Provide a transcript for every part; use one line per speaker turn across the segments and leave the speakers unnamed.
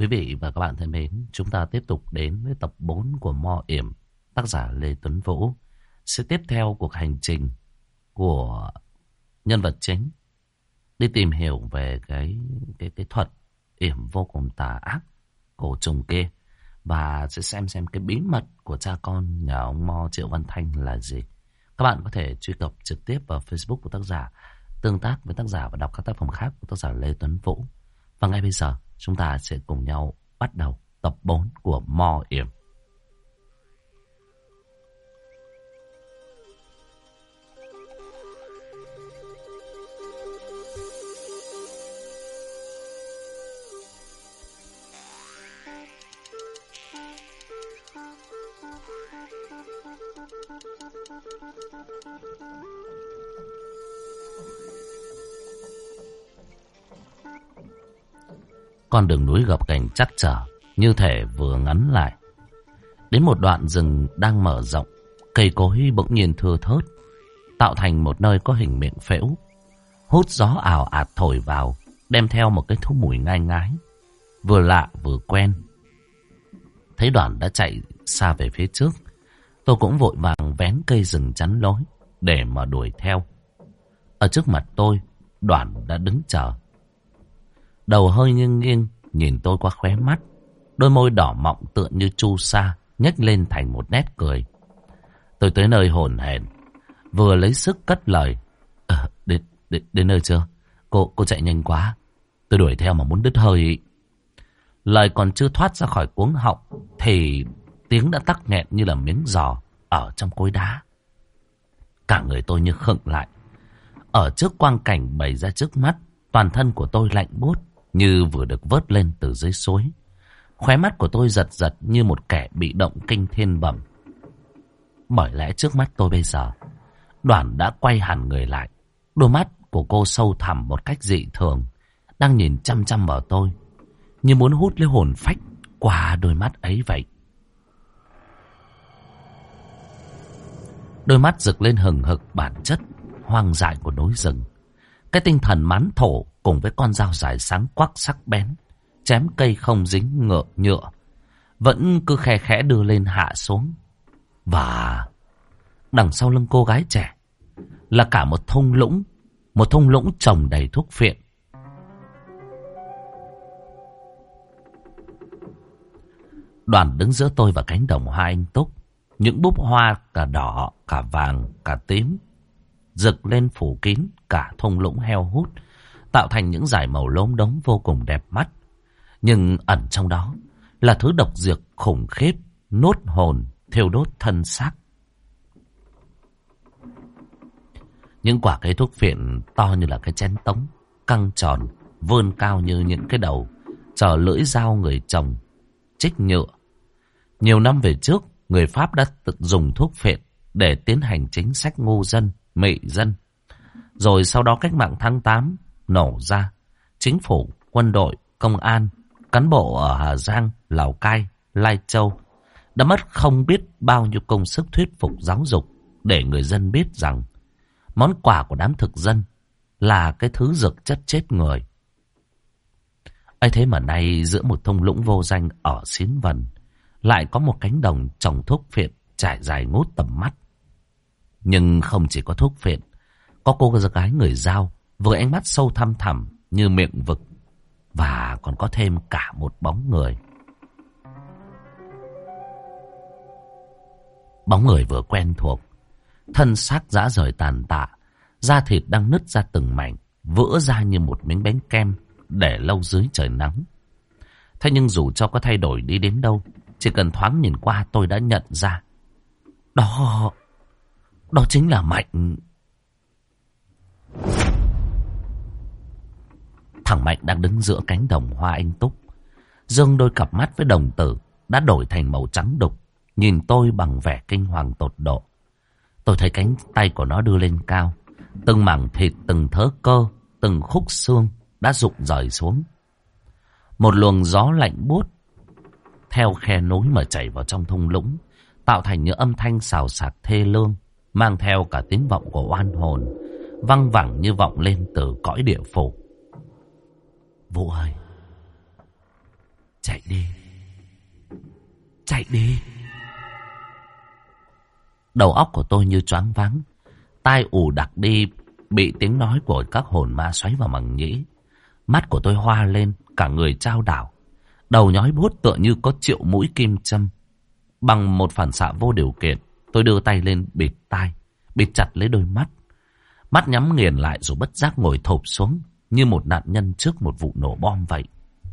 Quý vị và các bạn thân mến, chúng ta tiếp tục đến với tập 4 của Mo Yểm, tác giả Lê Tuấn Vũ. Sẽ tiếp theo cuộc hành trình của nhân vật chính đi tìm hiểu về cái thuật yểm vô cùng tà ác cổ trùng kia, và sẽ xem cái bí mật của cha con nhà ông Mo Triệu Văn Thanh là gì. Các bạn có thể truy cập trực tiếp vào Facebook của tác giả, tương tác với tác giả và đọc các tác phẩm khác của tác giả Lê Tuấn Vũ. Và ngay bây giờ chúng ta sẽ cùng nhau bắt đầu tập 4 của Mo Yểm. Con đường núi gập ghềnh chắc trở, như thể vừa ngắn lại. Đến một đoạn rừng đang mở rộng, cây cối bỗng nhiên thưa thớt, tạo thành một nơi có hình miệng phễu. Hút gió ào ạt thổi vào, đem theo một cái thứ mùi ngai ngái, vừa lạ vừa quen. Thấy Đoàn đã chạy xa về phía trước, tôi cũng vội vàng vén cây rừng chắn lối để mà đuổi theo. Ở trước mặt tôi, Đoàn đã đứng chờ. Đầu hơi nghiêng nghiêng nhìn tôi qua khóe mắt, đôi môi đỏ mọng tựa như chu sa nhếch lên thành một nét cười. Tôi tới nơi hổn hển, vừa lấy sức cất lời: Đến nơi chưa? Cô chạy nhanh quá, tôi đuổi theo mà muốn đứt hơi. Lời còn chưa thoát ra khỏi cuống họng thì tiếng đã tắc nghẹn như là miếng giò ở trong cối đá. Cả người tôi như khựng lại. Ở trước quang cảnh bày ra trước mắt, toàn thân của tôi lạnh buốt như vừa được vớt lên từ dưới suối. Khóe mắt của tôi giật giật như một kẻ bị động kinh thiên bẩm. Bởi lẽ trước mắt tôi bây giờ, Đoàn đã quay hẳn người lại. Đôi mắt của cô sâu thẳm một cách dị thường, đang nhìn chăm chăm vào tôi, như muốn hút lấy hồn phách qua đôi mắt ấy vậy. Đôi mắt rực lên hừng hực bản chất hoang dại của núi rừng. Cái tinh thần mán thổ cùng với con dao dài sáng quắc sắc bén, chém cây không dính nhựa, vẫn cứ khe khẽ đưa lên hạ xuống. Và đằng sau lưng cô gái trẻ là cả một thung lũng trồng đầy thuốc phiện. Đoàn đứng giữa tôi và cánh đồng hoa anh túc. Những búp hoa cả đỏ, cả vàng, cả tím rực lên phủ kín cả thung lũng heo hút, tạo thành những dải màu lốm đốm vô cùng đẹp mắt. Nhưng ẩn trong đó là thứ độc dược khủng khiếp, nuốt hồn, thiêu đốt thân xác. Những quả cây thuốc phiện to như là cái chén tống, căng tròn, vươn cao như những cái đầu chờ lưỡi dao người trồng trích nhựa. Nhiều năm về trước, người Pháp đã tự dùng thuốc phiện để tiến hành chính sách ngu dân, mị dân. Rồi sau đó cách mạng tháng 8 nổ ra, chính phủ, quân đội, công an, cán bộ ở Hà Giang, Lào Cai, Lai Châu đã mất không biết bao nhiêu công sức thuyết phục giáo dục để người dân biết rằng món quà của đám thực dân là cái thứ dược chất chết người. ấy thế mà nay giữa một thung lũng vô danh ở Xín Vần lại có một cánh đồng trồng thuốc phiện trải dài ngút tầm mắt. Nhưng không chỉ có thuốc phiện, có cô gái người Dao với ánh mắt sâu thăm thẳm như miệng vực, và còn có thêm cả một bóng người. Bóng người vừa quen thuộc, thân xác rã rời tàn tạ, da thịt đang nứt ra từng mảnh, vỡ ra như một miếng bánh kem để lâu dưới trời nắng. Thế nhưng dù cho có thay đổi đi đến đâu, chỉ cần thoáng nhìn qua tôi đã nhận ra Đó chính là Mạnh. Thằng Mạnh đang đứng giữa cánh đồng hoa anh túc, dương đôi cặp mắt với đồng tử đã đổi thành màu trắng đục, nhìn tôi bằng vẻ kinh hoàng tột độ. Tôi thấy cánh tay của nó đưa lên cao, từng mảng thịt, từng thớ cơ, từng khúc xương đã rụng rời xuống. Một luồng gió lạnh buốt theo khe núi mà chảy vào trong thung lũng, tạo thành những âm thanh xào xạc thê lương, mang theo cả tiếng vọng của oan hồn, văng vẳng như vọng lên từ cõi địa phủ. Vũ ơi, chạy
đi.
Đầu óc của tôi như choáng váng, tai ù đặc đi, bị tiếng nói của các hồn ma xoáy vào màng nhĩ. Mắt của tôi hoa lên, cả người chao đảo. Đầu nhói buốt tựa như có triệu mũi kim châm. Bằng một phản xạ vô điều kiện, tôi đưa tay lên bịt tai, bịt chặt lấy đôi mắt. Mắt nhắm nghiền lại rồi bất giác ngồi thụp xuống như một nạn nhân trước một vụ nổ bom vậy.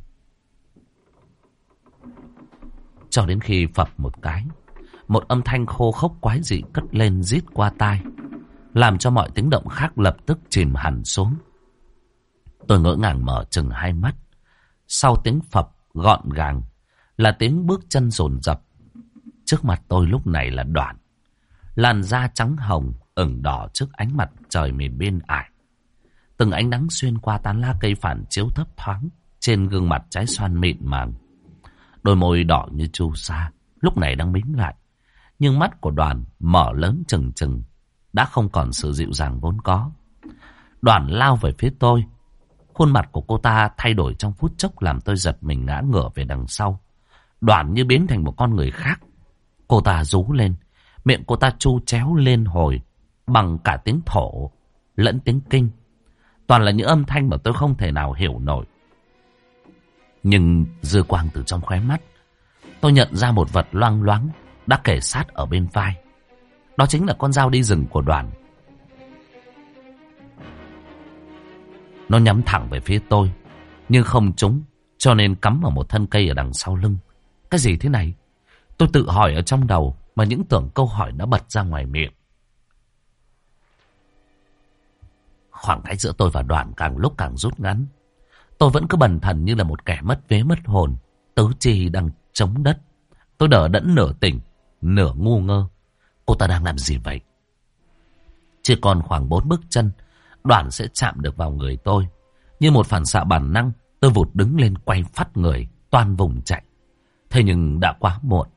Cho đến khi phập một cái, một âm thanh khô khốc quái dị cất lên rít qua tai, làm cho mọi tiếng động khác lập tức chìm hẳn xuống. Tôi ngỡ ngàng mở chừng hai mắt. Sau tiếng phập gọn gàng là tiếng bước chân dồn dập. Trước mặt tôi lúc này là Đoản, làn da trắng hồng ửng đỏ trước ánh mặt trời miền biên ải. Từng ánh nắng xuyên qua tán lá cây phản chiếu thấp thoáng trên gương mặt trái xoan mịn màng. Đôi môi đỏ như chu sa lúc này đang mím lại, nhưng mắt của Đoàn mở lớn trừng trừng, đã không còn sự dịu dàng vốn có. Đoàn lao về phía tôi. Khuôn mặt của cô ta thay đổi trong phút chốc làm tôi giật mình ngã ngửa về đằng sau. Đoàn như biến thành một con người khác. Cô ta rú lên, miệng cô ta chu chéo lên hồi bằng cả tiếng thổ lẫn tiếng kinh. Toàn là những âm thanh mà tôi không thể nào hiểu nổi. Nhưng dư quang từ trong khóe mắt, tôi nhận ra một vật loang loáng đã kề sát ở bên vai. Đó chính là con dao đi rừng của Đoàn. Nó nhắm thẳng về phía tôi, nhưng không trúng, cho nên cắm vào một thân cây ở đằng sau lưng. Cái gì thế này? Tôi tự hỏi ở trong đầu, mà những tưởng câu hỏi đã bật ra ngoài miệng. Khoảng cách giữa tôi và Đoàn càng lúc càng rút ngắn. Tôi vẫn cứ bần thần như là một kẻ mất vía mất hồn, tứ chi đang chống đất. Tôi đờ đẫn nửa tỉnh, nửa ngu ngơ. Cô ta đang làm gì vậy? Chỉ còn khoảng 4 bước chân, Đoàn sẽ chạm được vào người tôi. Như một phản xạ bản năng, tôi vụt đứng lên quay phắt người, toan vùng chạy. Thế nhưng đã quá muộn.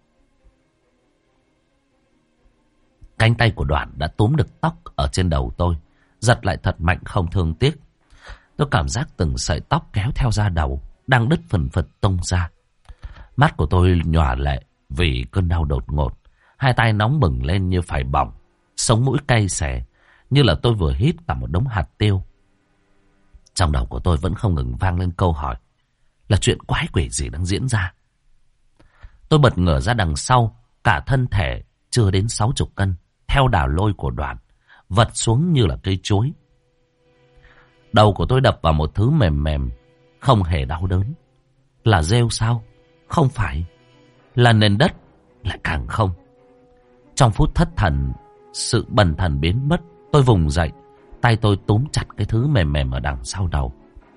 Cánh tay của Đoàn đã túm được tóc ở trên đầu tôi, giật lại thật mạnh không thương tiếc. Tôi cảm giác từng sợi tóc kéo theo da đầu đang đứt phần phật tung ra. Mắt của tôi nhòa lệ vì cơn đau đột ngột. Hai tay nóng bừng lên như phải bỏng, sống mũi cay xè như là tôi vừa hít cả một đống hạt tiêu. Trong đầu của tôi vẫn không ngừng vang lên câu hỏi là chuyện quái quỷ gì đang diễn ra. Tôi bật ngửa ra đằng sau, cả thân thể chưa đến 60 cân, theo đà lôi của Đoàn, vật xuống như là cây chuối. Đầu của tôi đập vào một thứ mềm mềm, không hề đau đớn. Là rêu sao? Không phải. Là nền đất? Lại càng không. Trong phút thất thần, sự bần thần biến mất, tôi vùng dậy, tay tôi túm chặt cái thứ mềm mềm ở đằng sau đầu.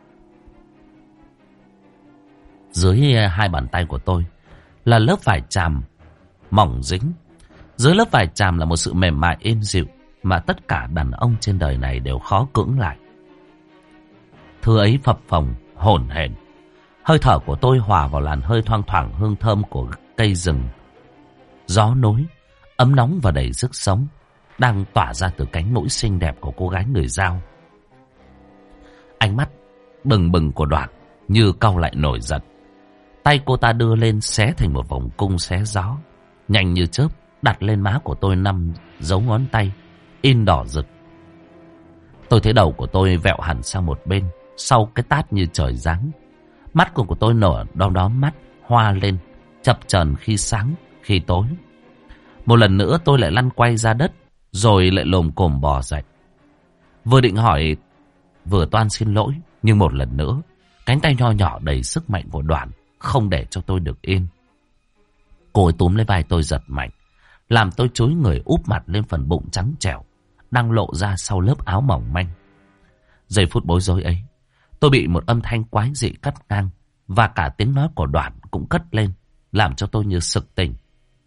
Dưới hai bàn tay của tôi là lớp vải tràm mỏng dính. Dưới lớp vải tràm là một sự mềm mại êm dịu mà tất cả đàn ông trên đời này đều khó cưỡng lại. Thứ ấy phập phồng, hổn hển. Hơi thở của tôi hòa vào làn hơi thoang thoảng hương thơm của cây rừng. Gió nối, ấm nóng và đầy sức sống, đang tỏa ra từ cánh mũi xinh đẹp của cô gái người Dao. Ánh mắt bừng bừng của Đoàn như cau lại nổi giận. Tay cô ta đưa lên xé thành một vòng cung xé gió, nhanh như chớp đặt lên má của tôi 5 dấu ngón tay in đỏ rực. Tôi thấy đầu của tôi vẹo hẳn sang một bên sau cái tát như trời giáng. Mắt của tôi nở đom mắt hoa lên, chập chờn khi sáng khi tối. Một lần nữa tôi lại lăn quay ra đất, rồi lại lồm cồm bò dậy. Vừa định hỏi, vừa toan xin lỗi, nhưng một lần nữa cánh tay nho nhỏ đầy sức mạnh của Đoàn không để cho tôi được yên. Cô ấy túm lấy vai tôi giật mạnh, làm tôi chúi người úp mặt lên phần bụng trắng trẻo đang lộ ra sau lớp áo mỏng manh. Giây phút bối rối ấy, tôi bị một âm thanh quái dị cắt ngang, và cả tiếng nói của Đoàn cũng cất lên, làm cho tôi như sực tỉnh.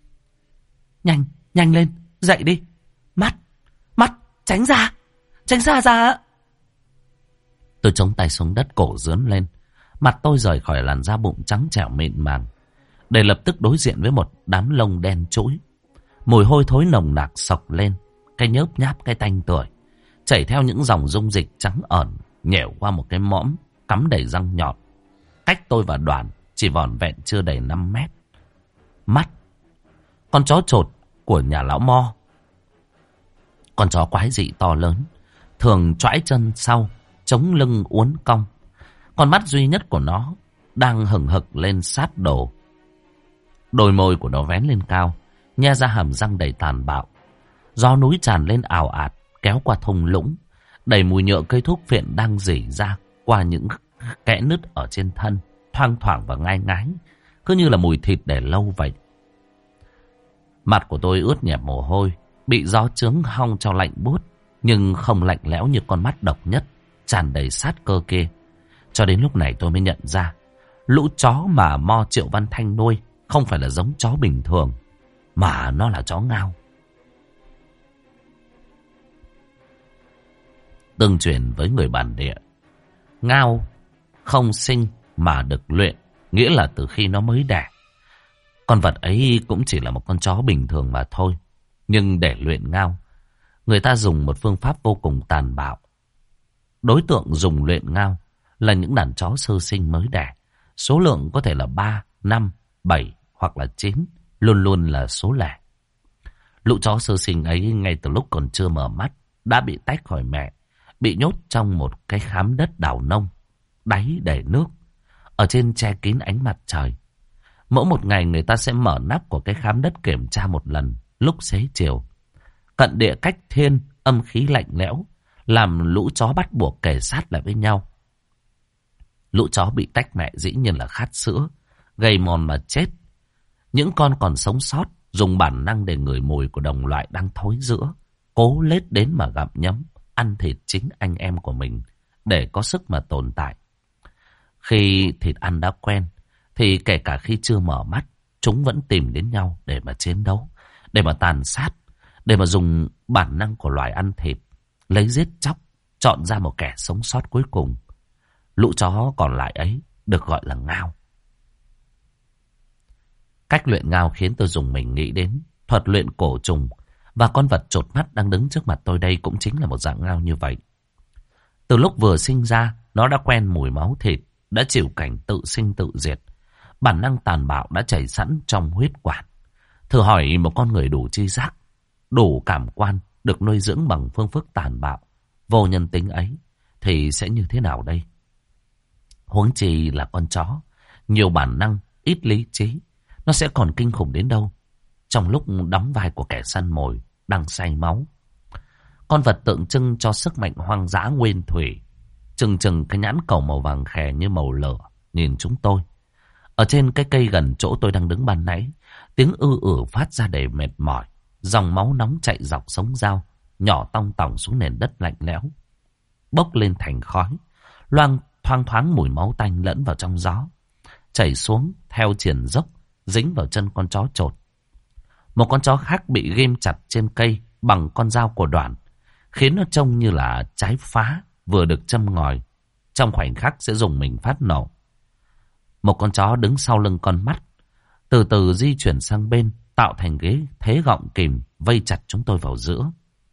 Nhanh lên, dậy đi. Mắt, tránh ra ra. Tôi chống tay xuống đất, cổ rướn lên, mặt tôi rời khỏi làn da bụng trắng trẻo mịn màng, để lập tức đối diện với một đám lông đen trũi. Mùi hôi thối nồng nặc xộc lên, cái nhớp nháp cái tanh tưởi, chảy theo những dòng dung dịch trắng ẩn, nhẻo qua một cái mõm cắm đầy răng nhọn. Cách tôi và Đoàn chỉ vỏn vẹn chưa đầy 5 mét. Mắt Con chó chột của nhà lão Mo. Con chó quái dị to lớn, thường choãi chân sau, chống lưng uốn cong. Con mắt duy nhất của nó đang hừng hực lên sát đồ. Đôi môi của nó vén lên cao, nhe ra hàm răng đầy tàn bạo. Gió núi tràn lên ào ạt, kéo qua thung lũng, đầy mùi nhựa cây thuốc phiện đang rỉ ra qua những kẽ nứt ở trên thân, thoang thoảng và ngai ngái, cứ như là mùi thịt để lâu vậy. Mặt của tôi ướt nhẹp mồ hôi, bị gió chướng hong cho lạnh buốt, nhưng không lạnh lẽo như con mắt độc nhất, tràn đầy sát cơ kia. Cho đến lúc này tôi mới nhận ra, lũ chó mà Mo Triệu Văn Thanh nuôi không phải là giống chó bình thường, mà nó là chó ngao. Tương truyền với người bản địa, ngao không sinh mà được luyện, nghĩa là từ khi nó mới đẻ. Con vật ấy cũng chỉ là một con chó bình thường mà thôi. Nhưng để luyện ngao, người ta dùng một phương pháp vô cùng tàn bạo. Đối tượng dùng luyện ngao là những đàn chó sơ sinh mới đẻ. Số lượng có thể là 3, 5, 7 hoặc là 9, luôn luôn là số lẻ. Lũ chó sơ sinh ấy ngay từ lúc còn chưa mở mắt đã bị tách khỏi mẹ, bị nhốt trong một cái khám đất đào nông, đáy để nước, ở trên che kín ánh mặt trời. Mỗi một ngày người ta sẽ mở nắp của cái khám đất kiểm tra một lần lúc xế chiều. Cận địa cách thiên, âm khí lạnh lẽo, làm lũ chó bắt buộc kề sát lại với nhau. Lũ chó bị tách mẹ dĩ nhiên là khát sữa, gầy mòn mà chết. Những con còn sống sót dùng bản năng để ngửi mùi của đồng loại đang thối rữa, cố lết đến mà gặm nhấm, ăn thịt chính anh em của mình để có sức mà tồn tại. Khi thịt ăn đã quen, thì kể cả khi chưa mở mắt, chúng vẫn tìm đến nhau để mà chiến đấu, để mà tàn sát, để mà dùng bản năng của loài ăn thịt, lấy giết chóc, chọn ra một kẻ sống sót cuối cùng. Lũ chó còn lại ấy được gọi là ngao. Cách luyện ngao khiến tôi dùng mình nghĩ đến thuật luyện cổ trùng, và con vật chột mắt đang đứng trước mặt tôi đây cũng chính là một dạng ngao như vậy. Từ lúc vừa sinh ra, nó đã quen mùi máu thịt, đã chịu cảnh tự sinh tự diệt. Bản năng tàn bạo đã chảy sẵn trong huyết quản. Thử hỏi một con người đủ tri giác, đủ cảm quan, được nuôi dưỡng bằng phương thức tàn bạo, vô nhân tính ấy, thì sẽ như thế nào đây? Huống chi là con chó, nhiều bản năng, ít lý trí, nó sẽ còn kinh khủng đến đâu trong lúc đóng vai của kẻ săn mồi đang say máu. Con vật tượng trưng cho sức mạnh hoang dã nguyên thủy, chừng cái nhãn cầu màu vàng khè như màu lửa nhìn chúng tôi. Ở trên cái cây gần chỗ tôi đang đứng ban nãy, tiếng phát ra đầy mệt mỏi, dòng máu nóng chạy dọc sống dao, nhỏ tong tỏng xuống nền đất lạnh lẽo, bốc lên thành khói, thoang thoáng mùi máu tanh lẫn vào trong gió, chảy xuống theo triền dốc, dính vào chân con chó chột. Một con chó khác bị ghim chặt trên cây bằng con dao của Đoàn, khiến nó trông như là trái phá vừa được châm ngòi, trong khoảnh khắc sẽ dùng mình phát nổ. Một con chó đứng sau lưng con mắt, từ từ di chuyển sang bên, tạo thành ghế thế gọng kìm, vây chặt chúng tôi vào giữa.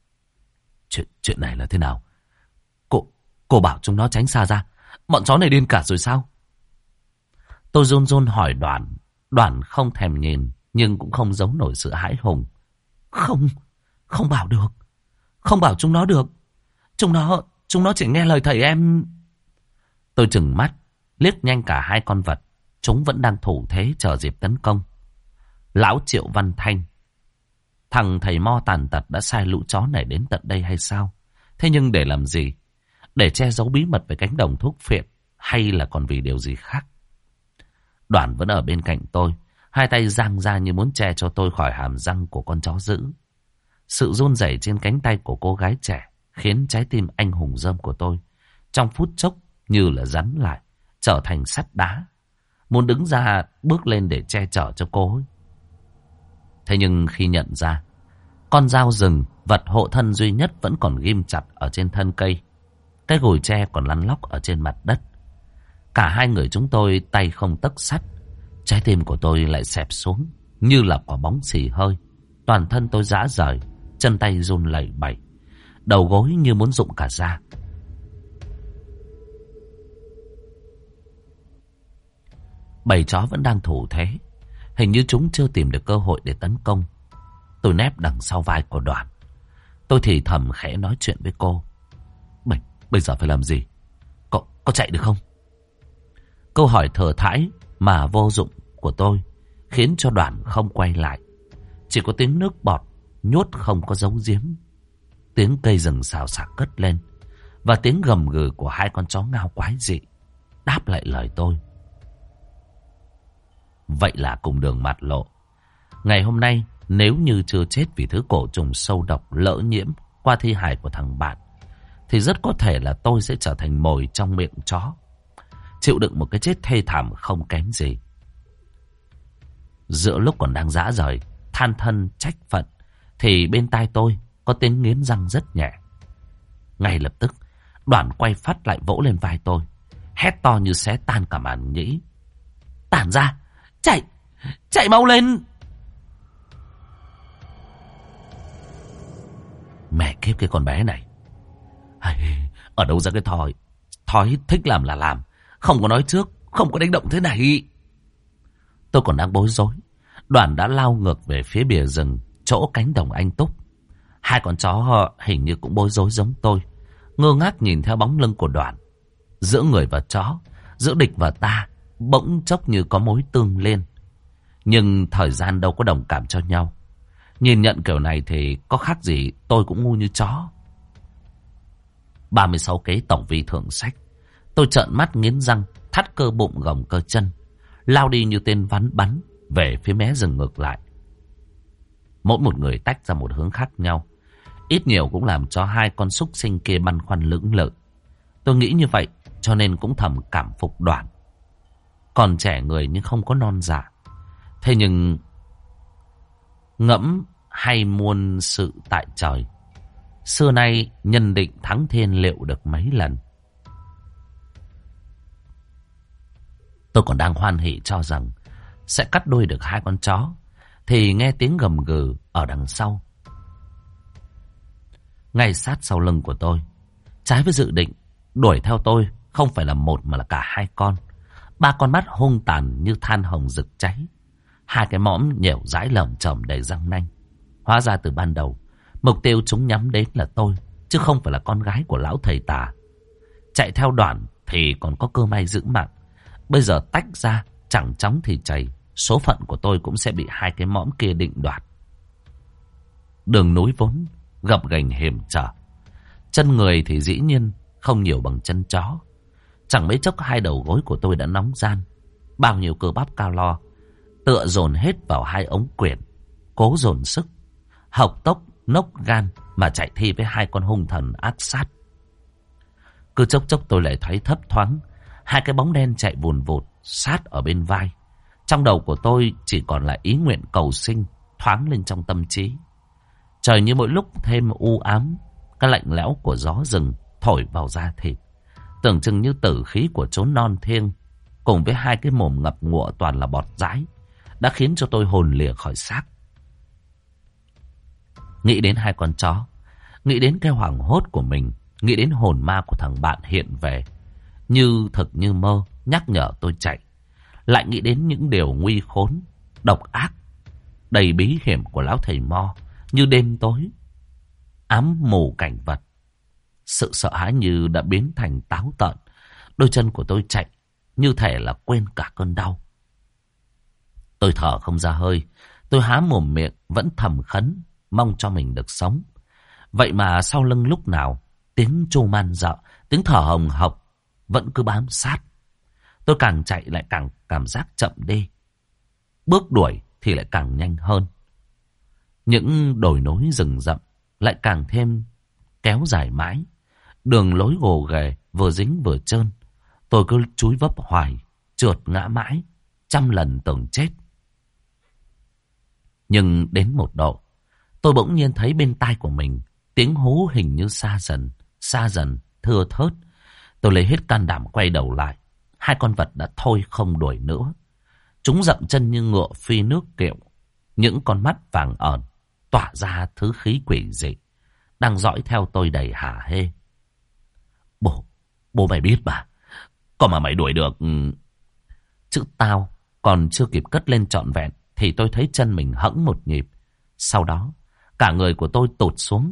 Chuyện này là thế nào? Cô bảo chúng nó tránh xa ra. Bọn chó này điên cả rồi sao? Tôi run run hỏi Đoàn. Đoàn không thèm nhìn, nhưng cũng không giấu nổi sự hãi hùng. Không bảo được. Không bảo chúng nó được. Chúng nó chỉ nghe lời thầy em. Tôi trừng mắt, liếc nhanh cả hai con vật. Chúng vẫn đang thủ thế chờ dịp tấn công. Lão Triệu Văn Thanh, thằng thầy Mo tàn tật đã sai lũ chó này đến tận đây hay sao? Thế nhưng để làm gì? Để che giấu bí mật về cánh đồng thuốc phiện, hay là còn vì điều gì khác? Đoàn vẫn ở bên cạnh tôi, hai tay giang ra như muốn che cho tôi khỏi hàm răng của con chó dữ. Sự run rẩy trên cánh tay của cô gái trẻ khiến trái tim anh hùng rơm của tôi trong phút chốc như là rắn lại, trở thành sắt đá, muốn đứng ra bước lên để che chở cho cô ấy. Thế nhưng khi nhận ra con dao rừng, vật hộ thân duy nhất, vẫn còn ghim chặt ở trên thân cây, cái gùi tre còn lăn lóc ở trên mặt đất, cả hai người chúng tôi tay không tấc sắt, trái tim của tôi lại xẹp xuống như là quả bóng xì hơi. Toàn thân tôi rã rời, chân tay run lẩy bẩy, đầu gối như muốn rụng cả ra. Bầy chó vẫn đang thủ thế, Hình như chúng chưa tìm được cơ hội để tấn công. Tôi nép đằng sau vai của Đoàn. Tôi thì thầm khẽ nói chuyện với cô. Bây giờ phải làm gì? Có chạy được không? Câu hỏi thờ thãi mà vô dụng của tôi khiến cho Đoàn không quay lại. Chỉ có tiếng nước bọt nhốt không có giấu giếm. Tiếng cây rừng xào xạc cất lên. Và tiếng gầm gừ của hai con chó ngao quái dị đáp lại lời tôi. Vậy là cùng đường mặt lộ. Ngày hôm nay, nếu như chưa chết vì thứ cổ trùng sâu độc lỡ nhiễm qua thi hài của thằng bạn, thì rất có thể là tôi sẽ trở thành mồi trong miệng chó, chịu đựng một cái chết thê thảm không kém gì. Giữa lúc còn đang rã rời, than thân trách phận, thì bên tai tôi có tiếng nghiến răng rất nhẹ. Ngay lập tức, Đoàn quay phát lại vỗ lên vai tôi, hét to như xé tan cả màn nhĩ. Tản ra, chạy mau lên. Mẹ kiếp cái con bé này. Ở đâu ra cái thói thích làm là làm, không có nói trước, không có đánh động thế này. Tôi còn đang bối rối, Đoàn đã lao ngược về phía bìa rừng, chỗ cánh đồng anh Túc. Hai con chó họ hình như cũng bối rối giống tôi, ngơ ngác nhìn theo bóng lưng của Đoàn. Giữa người và chó, giữa địch và ta, bỗng chốc như có mối tương liên. Nhưng thời gian đâu có đồng cảm cho nhau. Nhìn nhận kiểu này thì có khác gì tôi cũng ngu như chó. 36 kế tổng vi thượng sách. Tôi trợn mắt nghiến răng, thắt cơ bụng gồng cơ chân, lao đi như tên bắn về phía mé rừng ngược lại. Mỗi một người tách ra một hướng khác nhau, ít nhiều cũng làm cho hai con súc sinh kia băn khoăn lưỡng lự. Tôi nghĩ như vậy cho nên cũng thầm cảm phục Đoàn. Còn trẻ người nhưng không có non dạ. Thế nhưng ngẫm hay muôn sự tại trời, xưa nay nhân định thắng thiên liệu được mấy lần. Tôi còn đang hoan hỉ cho rằng sẽ cắt đuôi được hai con chó, thì nghe tiếng gầm gừ ở đằng sau. Ngay sát sau lưng của tôi, trái với dự định, đuổi theo tôi không phải là một mà là cả hai con. Ba con mắt hung tàn như than hồng rực cháy, hai cái mõm nhẻo dãi lởm chởm đầy răng nanh. Hóa ra từ ban đầu, mục tiêu chúng nhắm đến là tôi, chứ không phải là con gái của lão thầy tà. Chạy theo Đoàn thì còn có cơ may giữ mạng. Bây giờ tách ra, chẳng chóng thì chảy, số phận của tôi cũng sẽ bị hai cái mõm kia định đoạt. Đường núi vốn gập ghềnh hiểm trở, chân người thì dĩ nhiên không nhiều bằng chân chó. Chẳng mấy chốc hai đầu gối của tôi đã nóng ran. Bao nhiêu cơ bắp cao lo tựa dồn hết vào hai ống quyển, cố dồn sức, hộc tốc nốc gan mà chạy thi với hai con hung thần ác sát. Cứ chốc chốc tôi lại thấy thấp thoáng hai cái bóng đen chạy vùn vụt sát ở bên vai. Trong đầu của tôi chỉ còn là ý nguyện cầu sinh thoáng lên trong tâm trí. Trời như mỗi lúc thêm u ám, cái lạnh lẽo của gió rừng thổi vào da thịt, tưởng chừng như tử khí của chốn non thiêng, cùng với hai cái mồm ngập ngụa toàn là bọt dãi, đã khiến cho tôi hồn lìa khỏi xác. Nghĩ đến hai con chó, nghĩ đến cái hoảng hốt của mình, nghĩ đến hồn ma của thằng bạn hiện về, như thực như mơ, nhắc nhở tôi chạy. Lại nghĩ đến những điều nguy khốn, độc ác, đầy bí hiểm của lão thầy Mo, như đêm tối, ám mù cảnh vật. Sự sợ hãi như đã biến thành táo tợn. Đôi chân của tôi chạy, như thể là quên cả cơn đau. Tôi thở không ra hơi, tôi há mồm miệng, vẫn thầm khấn, mong cho mình được sống. Vậy mà sau lưng lúc nào, tiếng trô man dợ, tiếng thở hồng hộc vẫn cứ bám sát. Tôi càng chạy lại càng cảm giác chậm đi, bước đuổi thì lại càng nhanh hơn. Những đồi núi rừng rậm lại càng thêm kéo dài mãi. Đường lối gồ ghề, vừa dính vừa trơn. Tôi cứ chúi vấp hoài, trượt ngã mãi, trăm lần tưởng chết. Nhưng đến một độ, tôi bỗng nhiên thấy bên tai của mình tiếng hú hình như xa dần, thưa thớt. Tôi lấy hết can đảm quay đầu lại. Hai con vật đã thôi không đuổi nữa. Chúng dậm chân như ngựa phi nước kiệu. Những con mắt vàng ởn tỏa ra thứ khí quỷ dị, đang dõi theo tôi đầy hả hê. Bố mày biết mà, còn mà mày đuổi được. Chữ tao còn chưa kịp cất lên trọn vẹn thì tôi thấy chân mình hẫng một nhịp. Sau đó, cả người của tôi tụt xuống.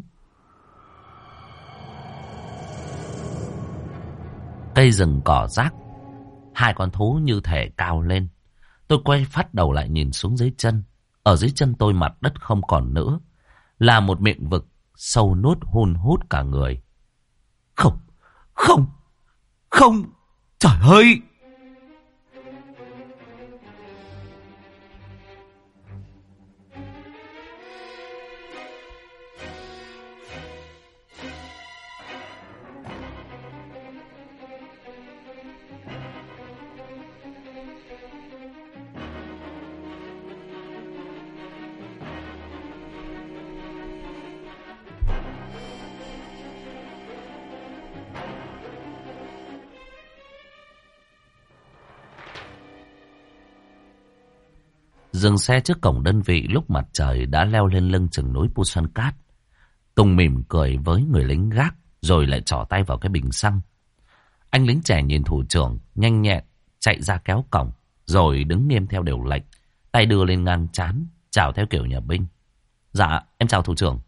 Cây rừng cỏ rác, hai con thú như thể cao lên. Tôi quay phát đầu lại nhìn xuống dưới chân. Ở dưới chân tôi mặt đất không còn nữa, là một miệng vực sâu nuốt hun hút cả người. Không, không, không, trời ơi! Dừng xe trước cổng đơn vị lúc mặt trời đã leo lên lưng chừng núi Pusan Cát. Tùng mỉm cười với người lính gác, rồi lại trỏ tay vào cái bình xăng. Anh lính trẻ nhìn thủ trưởng, nhanh nhẹn, chạy ra kéo cổng, rồi đứng nghiêm theo điều lệnh, tay đưa lên ngang trán, chào theo kiểu nhà binh. Dạ, em chào thủ trưởng.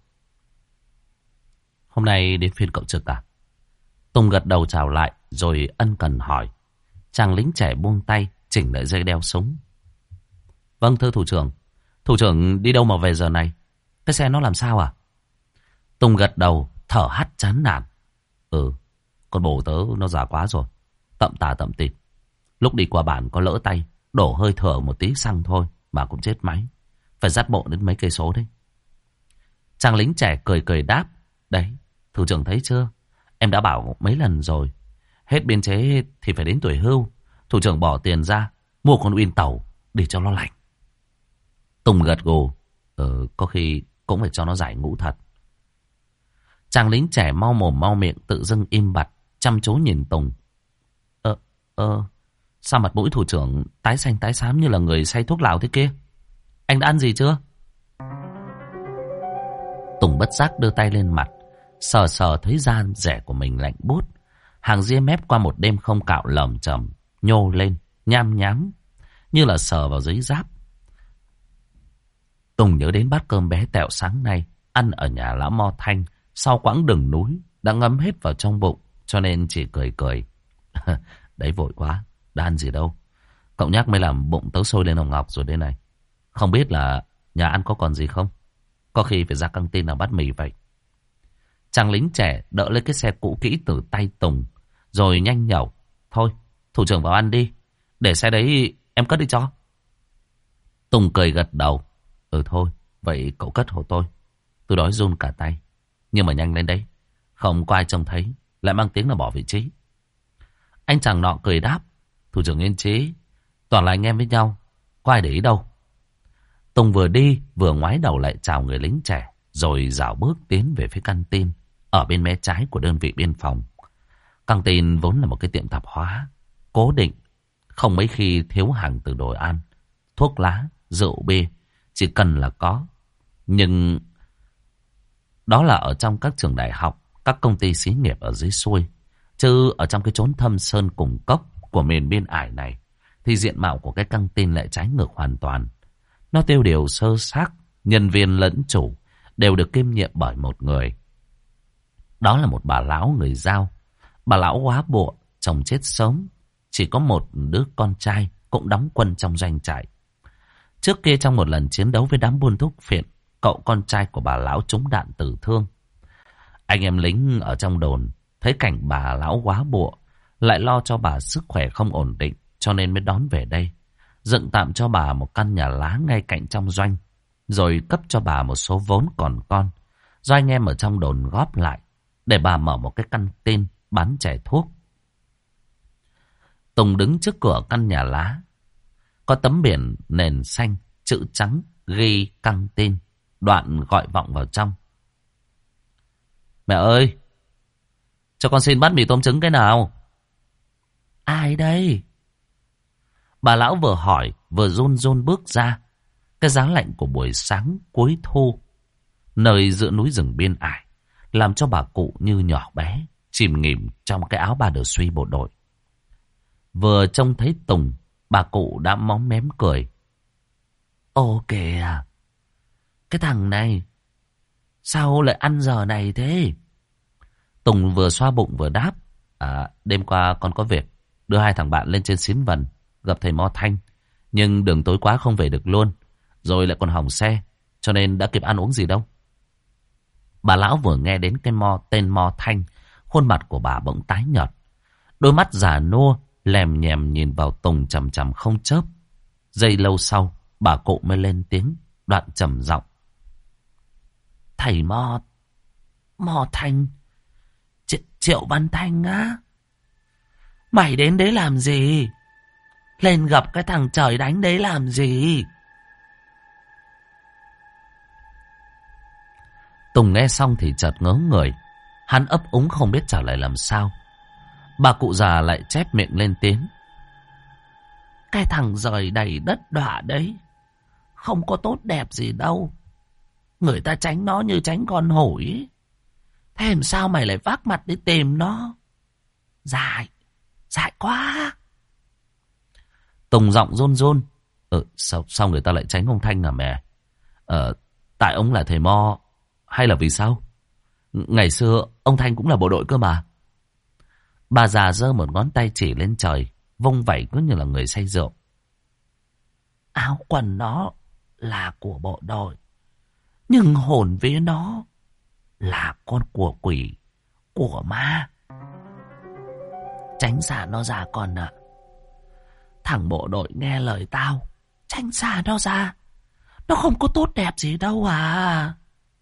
Hôm nay đến phiên cậu trực à? Tùng gật đầu chào lại, rồi ân cần hỏi. Chàng lính trẻ buông tay, chỉnh lại dây đeo súng. Vâng, thưa thủ trưởng. Thủ trưởng đi đâu mà về giờ này? Cái xe nó làm sao à? Tùng gật đầu, thở hắt chán nản. Con bồ tớ nó già quá rồi. Tậm tà tậm tịt. Lúc đi qua bản có lỡ tay, đổ hơi thở một tí xăng thôi mà cũng chết máy. Phải dắt bộ đến mấy cây số đấy. Chàng lính trẻ cười cười đáp. Đấy, thủ trưởng thấy chưa? Em đã bảo mấy lần rồi. Hết biên chế thì phải đến tuổi hưu. Thủ trưởng bỏ tiền ra mua con Uyên tàu để cho nó lạnh. Tùng gật gù. Có khi cũng phải cho nó giải ngũ thật. Chàng lính trẻ mau mồm mau miệng tự dưng im bặt, chăm chú nhìn Tùng. Sao mặt mũi thủ trưởng tái xanh tái xám như là người say thuốc lào thế kia? Anh đã ăn gì chưa? Tùng bất giác đưa tay lên mặt, sờ sờ thấy da rẻ của mình lạnh buốt. Hàng ria mép qua một đêm không cạo lởm chởm nhô lên, nham nhám, như là sờ vào dưới giáp. Tùng nhớ đến bát cơm bé tẹo sáng nay ăn ở nhà lão Mo Thanh sau quãng đường núi đã ngấm hết vào trong bụng, cho nên chỉ cười cười. Đấy vội quá, đã ăn gì đâu. Cậu nhắc mới làm bụng tớ sôi lên hồng ngọc rồi đây này. Không biết là nhà ăn có còn gì không? Có khi phải ra căng tin nào bắt mì vậy. Chàng lính trẻ đỡ lấy cái xe cũ kỹ từ tay Tùng, rồi nhanh nhẩu. Thôi, thủ trưởng vào ăn đi. Để xe đấy em cất đi cho. Tùng cười gật đầu. Thôi, vậy cậu cất hộ tôi. Tôi đói run cả tay. Nhưng mà nhanh lên đấy. Không có ai trông thấy, lại mang tiếng là bỏ vị trí. Anh chàng nọ cười đáp. Thủ trưởng yên trí. Toàn là anh em với nhau. Có ai để ý đâu. Tùng vừa đi vừa ngoái đầu lại chào người lính trẻ, rồi dạo bước tiến về phía căng tin ở bên mé trái của đơn vị biên phòng. Căng tin vốn là một cái tiệm tạp hóa cố định, không mấy khi thiếu hàng từ đồ ăn, thuốc lá, rượu bia, chỉ cần là có. Nhưng đó là ở trong các trường đại học, các công ty xí nghiệp ở dưới xuôi. Chứ ở trong cái chốn thâm sơn cùng cốc của miền biên ải này thì diện mạo của cái căng tin lại trái ngược hoàn toàn. Nó tiêu điều sơ xác, nhân viên lẫn chủ đều được kiêm nhiệm bởi một người. Đó là một bà lão người Dao. Bà lão quá bụa, chồng chết sớm, chỉ có một đứa con trai cũng đóng quân trong doanh trại. Trước kia trong một lần chiến đấu với đám buôn thuốc phiện, cậu con trai của bà lão trúng đạn tử thương. Anh em lính ở trong đồn thấy cảnh bà lão quá bụa, lại lo cho bà sức khỏe không ổn định, cho nên mới đón về đây, dựng tạm cho bà một căn nhà lá ngay cạnh trong doanh, rồi cấp cho bà một số vốn còn con do anh em ở trong đồn góp lại để bà mở một cái căn tin bán chè thuốc. Tùng đứng trước cửa căn nhà lá, có tấm biển nền xanh, chữ trắng ghi căng tin, đoạn gọi vọng vào trong. Mẹ ơi, cho con xin bát mì tôm trứng cái nào. Ai đây? Bà lão vừa hỏi vừa run run bước ra. Cái giá lạnh của buổi sáng cuối thu nơi giữa núi rừng biên ải làm cho bà cụ như nhỏ bé, chìm nghỉm trong cái áo ba đờ suy bộ đội. Vừa trông thấy Tùng, bà cụ đã móm mém cười. Ô kìa, cái thằng này sao lại ăn giờ này thế? Tùng vừa xoa bụng vừa đáp. Đêm qua con có việc, đưa hai thằng bạn lên trên Xín Vần gặp thầy Mo Thanh. Nhưng đường tối quá không về được luôn, rồi lại còn hỏng xe, cho nên đã kịp ăn uống gì đâu. Bà lão vừa nghe đến cái tên Mo Thanh, khuôn mặt của bà bỗng tái nhợt. Đôi mắt già nua lèm nhèm nhìn vào Tùng chằm chằm không chớp. Giây lâu sau, bà cụ mới lên tiếng, đoạn trầm giọng. Thầy Mo Thanh, Triệu Văn Thanh á. Mày đến đấy làm gì? Lên gặp cái thằng trời đánh đấy làm gì? Tùng nghe xong thì chợt ngớ người. Hắn ấp úng không biết trả lời làm sao. Bà cụ già lại chép miệng lên tiếng. Cái thằng rời đầy đất đọa đấy không có tốt đẹp gì đâu. Người ta tránh nó như tránh con hổi. Thế làm sao mày lại vác mặt đi tìm nó? Dại quá. Tùng giọng run run. Sao người ta lại tránh ông Thanh à mẹ? Tại ông là thầy Mo hay là vì sao? Ngày xưa ông Thanh cũng là bộ đội cơ mà. Bà già giơ một ngón tay chỉ lên trời, vung vẩy cứ như là người say rượu. Áo quần nó là của bộ đội, nhưng hồn vía nó là con của quỷ, của ma. Tránh xa nó ra con ạ. Thằng bộ đội nghe lời tao, tránh xa nó ra. Nó không có tốt đẹp gì đâu à.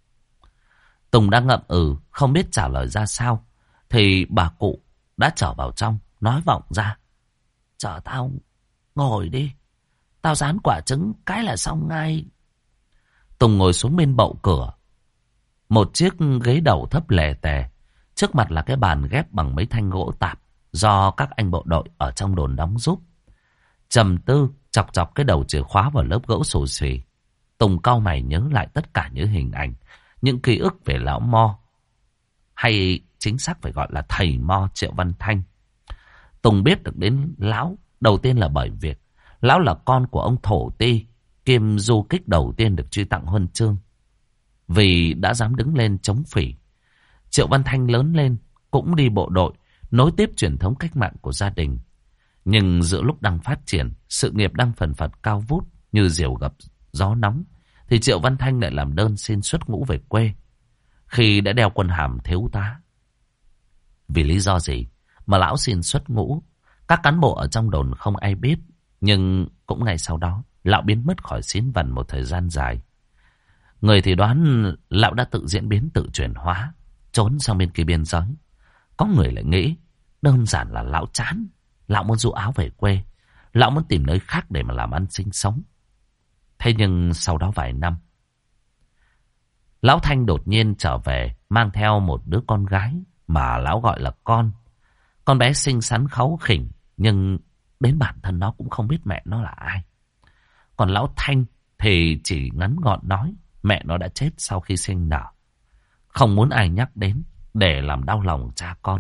Tùng đang ngậm không biết trả lời ra sao, thì bà cụ đã trở vào trong, nói vọng ra. Chờ tao ngồi đi, tao rán quả trứng cái là xong ngay. Tùng ngồi xuống bên bậu cửa. Một chiếc ghế đầu thấp lè tè, trước mặt là cái bàn ghép bằng mấy thanh gỗ tạp do các anh bộ đội ở trong đồn đóng giúp. Trầm tư chọc chọc cái đầu chìa khóa vào lớp gỗ xù xì. Tùng cau mày nhớ lại tất cả những hình ảnh, những ký ức về lão Mo, hay chính xác phải gọi là thầy Mo Triệu Văn Thanh. Tùng biết được đến lão đầu tiên là bởi việc lão là con của ông thổ ti kiêm du kích đầu tiên được truy tặng huân chương vì đã dám đứng lên chống phỉ. Triệu Văn Thanh lớn lên cũng đi bộ đội, nối tiếp truyền thống cách mạng của gia đình. Nhưng giữa lúc đang phát triển, sự nghiệp đang phần phật cao vút như diều gặp gió nóng, thì Triệu Văn Thanh lại làm đơn xin xuất ngũ về quê khi đã đeo quân hàm thiếu tá. Vì lý do gì mà lão xin xuất ngũ, các cán bộ ở trong đồn không ai biết. Nhưng cũng ngay sau đó, lão biến mất khỏi Xín Vần một thời gian dài. Người thì đoán lão đã tự diễn biến tự chuyển hóa, trốn sang bên kia biên giới. Có người lại nghĩ đơn giản là lão chán, lão muốn dụ áo về quê, lão muốn tìm nơi khác để mà làm ăn sinh sống. Thế nhưng sau đó vài năm, lão Thanh đột nhiên trở về, mang theo một đứa con gái mà lão gọi là con. Con bé xinh xắn kháu khỉnh, nhưng đến bản thân nó cũng không biết mẹ nó là ai. Còn lão Thanh thì chỉ ngắn gọn nói mẹ nó đã chết sau khi sinh nở, không muốn ai nhắc đến để làm đau lòng cha con.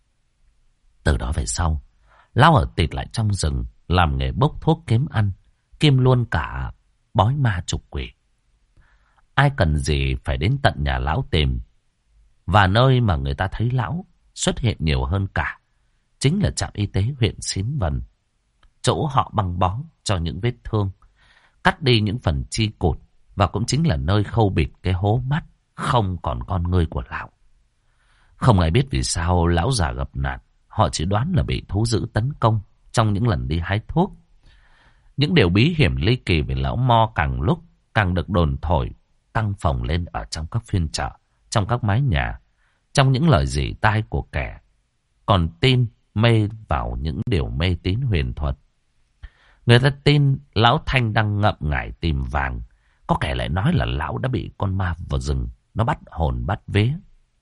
Từ đó về sau, lão ở tịt lại trong rừng, làm nghề bốc thuốc kiếm ăn, kiêm luôn cả bói ma trục quỷ. Ai cần gì phải đến tận nhà lão tìm. Và nơi mà người ta thấy lão xuất hiện nhiều hơn cả chính là trạm y tế huyện Xín Vần, chỗ họ băng bó cho những vết thương, cắt đi những phần chi cụt, và cũng chính là nơi khâu bịt cái hố mắt không còn con ngươi của lão. Không ai biết vì sao lão già gặp nạn, họ chỉ đoán là bị thú dữ tấn công trong những lần đi hái thuốc. Những điều bí hiểm ly kỳ về lão Mo càng lúc càng được đồn thổi căng phồng lên ở trong các phiên chợ, trong các mái nhà, trong những lời rỉ tai của kẻ còn tin mê vào những điều mê tín huyền thuật. Người ta tin lão Thanh đang ngậm ngải tìm vàng, có kẻ lại nói là lão đã bị con ma vào rừng nó bắt hồn bắt vía.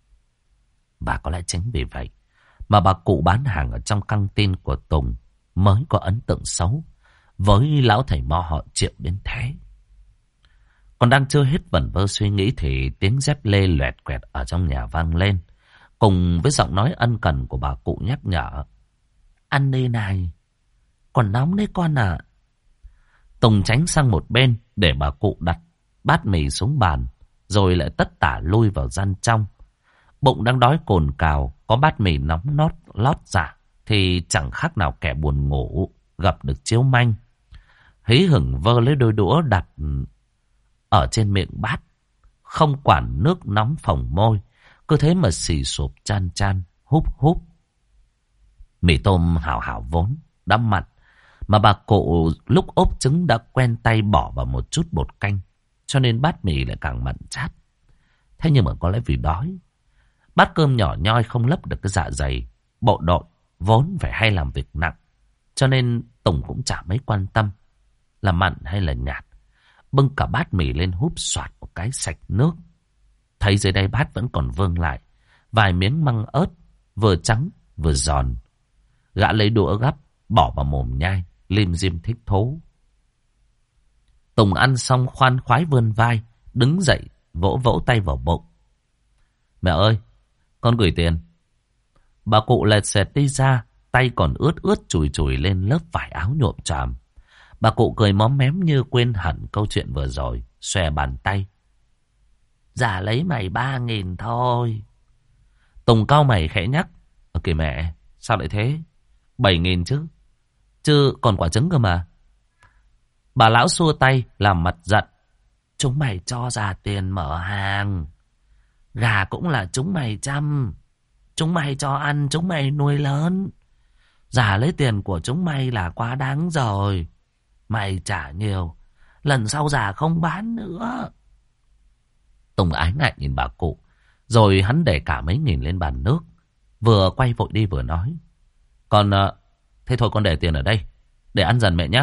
Và có lẽ chính vì vậy mà bà cụ bán hàng ở trong căng tin của Tùng mới có ấn tượng xấu với lão thầy Mo họ Triệu đến thế. Còn đang chưa hết vẩn vơ suy nghĩ thì tiếng dép lê loẹt quẹt ở trong nhà vang lên, cùng với giọng nói ân cần của bà cụ nhắc nhở. Ăn đi này, còn nóng đấy con ạ. Tùng tránh sang một bên để bà cụ đặt bát mì xuống bàn, rồi lại tất tả lui vào gian trong. Bụng đang đói cồn cào, có bát mì nóng lót dạ thì chẳng khác nào kẻ buồn ngủ gặp được chiếu manh. Hí hửng vơ lấy đôi đũa đặt ở trên miệng bát, không quản nước nóng phồng môi, cứ thế mà xì sụp chan chan, húp húp. Mì tôm hảo hảo vốn đã mặn, mà bà cụ lúc ốp trứng đã quen tay bỏ vào một chút bột canh, cho nên bát mì lại càng mặn chát. Thế nhưng mà có lẽ vì đói, bát cơm nhỏ nhoi không lấp được cái dạ dày bộ đội vốn phải hay làm việc nặng, cho nên Tùng cũng chả mấy quan tâm là mặn hay là nhạt. Bưng cả bát mì lên húp soạt một cái sạch nước. Thấy dưới đây bát vẫn còn vương lại vài miếng măng ớt, vừa trắng vừa giòn. Gã lấy đũa gắp bỏ vào mồm nhai, lim dim thích thú. Tùng ăn xong khoan khoái vươn vai, đứng dậy vỗ vỗ tay vào bụng. Mẹ ơi, con gửi tiền. Bà cụ lẹt xẹt đi ra, tay còn ướt chùi chùi lên lớp vải áo nhuộm tràm. Bà cụ cười móm mém như quên hẳn câu chuyện vừa rồi, xòe bàn tay. Dạ lấy mày 3.000 thôi. Tùng cau mày khẽ nhắc. Kìa mẹ, sao lại thế? 7.000 chứ. Chứ còn quả trứng cơ mà. Bà lão xua tay làm mặt giận. Chúng mày cho ra tiền mở hàng. Gà cũng là chúng mày chăm. Chúng mày cho ăn, chúng mày nuôi lớn. Giả lấy tiền của chúng mày là quá đáng rồi. Mày trả nhiều, lần sau già không bán nữa. Tùng ái ngại nhìn bà cụ, rồi hắn để cả mấy nghìn lên bàn nước, vừa quay vội đi vừa nói. Thế thôi con để tiền ở đây, để ăn dần mẹ nhé.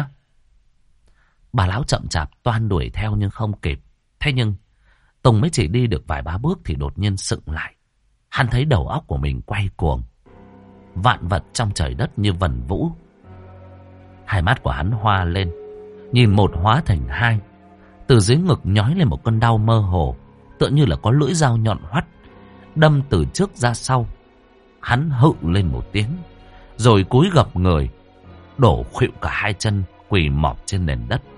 Bà lão chậm chạp toan đuổi theo nhưng không kịp. Thế nhưng Tùng mới chỉ đi được vài ba bước thì đột nhiên sững lại. Hắn thấy đầu óc của mình quay cuồng, vạn vật trong trời đất như vần vũ. Hai mắt của hắn hoa lên, nhìn một hóa thành hai. Từ dưới ngực nhói lên một cơn đau mơ hồ, tựa như là có lưỡi dao nhọn hoắt đâm từ trước ra sau. Hắn hự lên một tiếng, rồi cúi gập người, đổ khuỵu cả hai chân, quỳ mọp trên nền đất.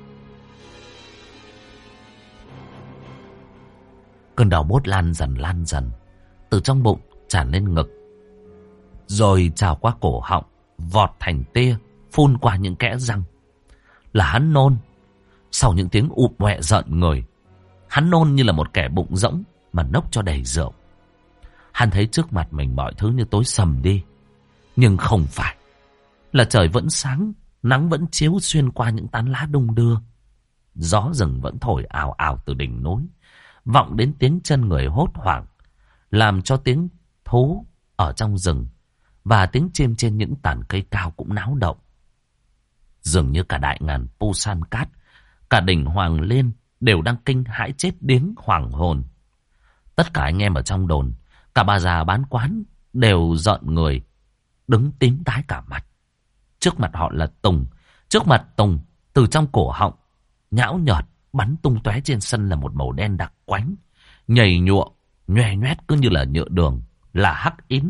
Cơn đau bốt lan dần, từ trong bụng tràn lên ngực, rồi trào qua cổ họng, vọt thành tia, phun qua những kẽ răng. Là hắn nôn. Sau những tiếng ụp ngoẹ rợn người, hắn nôn như là một kẻ bụng rỗng mà nốc cho đầy rượu. Hắn thấy trước mặt mình mọi thứ như tối sầm đi. Nhưng không phải. Là trời vẫn sáng, nắng vẫn chiếu xuyên qua những tán lá đung đưa. Gió rừng vẫn thổi ào ào từ đỉnh núi, vọng đến tiếng chân người hốt hoảng, làm cho tiếng thú ở trong rừng và tiếng chim trên những tàn cây cao cũng náo động. Dường như cả đại ngàn Pusan Cát, cả đỉnh Hoàng Liên đều đang kinh hãi chết điếng hoảng hồn. Tất cả anh em ở trong đồn, cả bà già bán quán đều giận người, đứng tím tái cả mặt. Trước mặt họ là Tùng. Trước mặt Tùng, từ trong cổ họng nhão nhọt bắn tung tóe trên sân là một màu đen đặc quánh, nhầy nhụa, nhoe nhoét cứ như là nhựa đường, là hắc ín.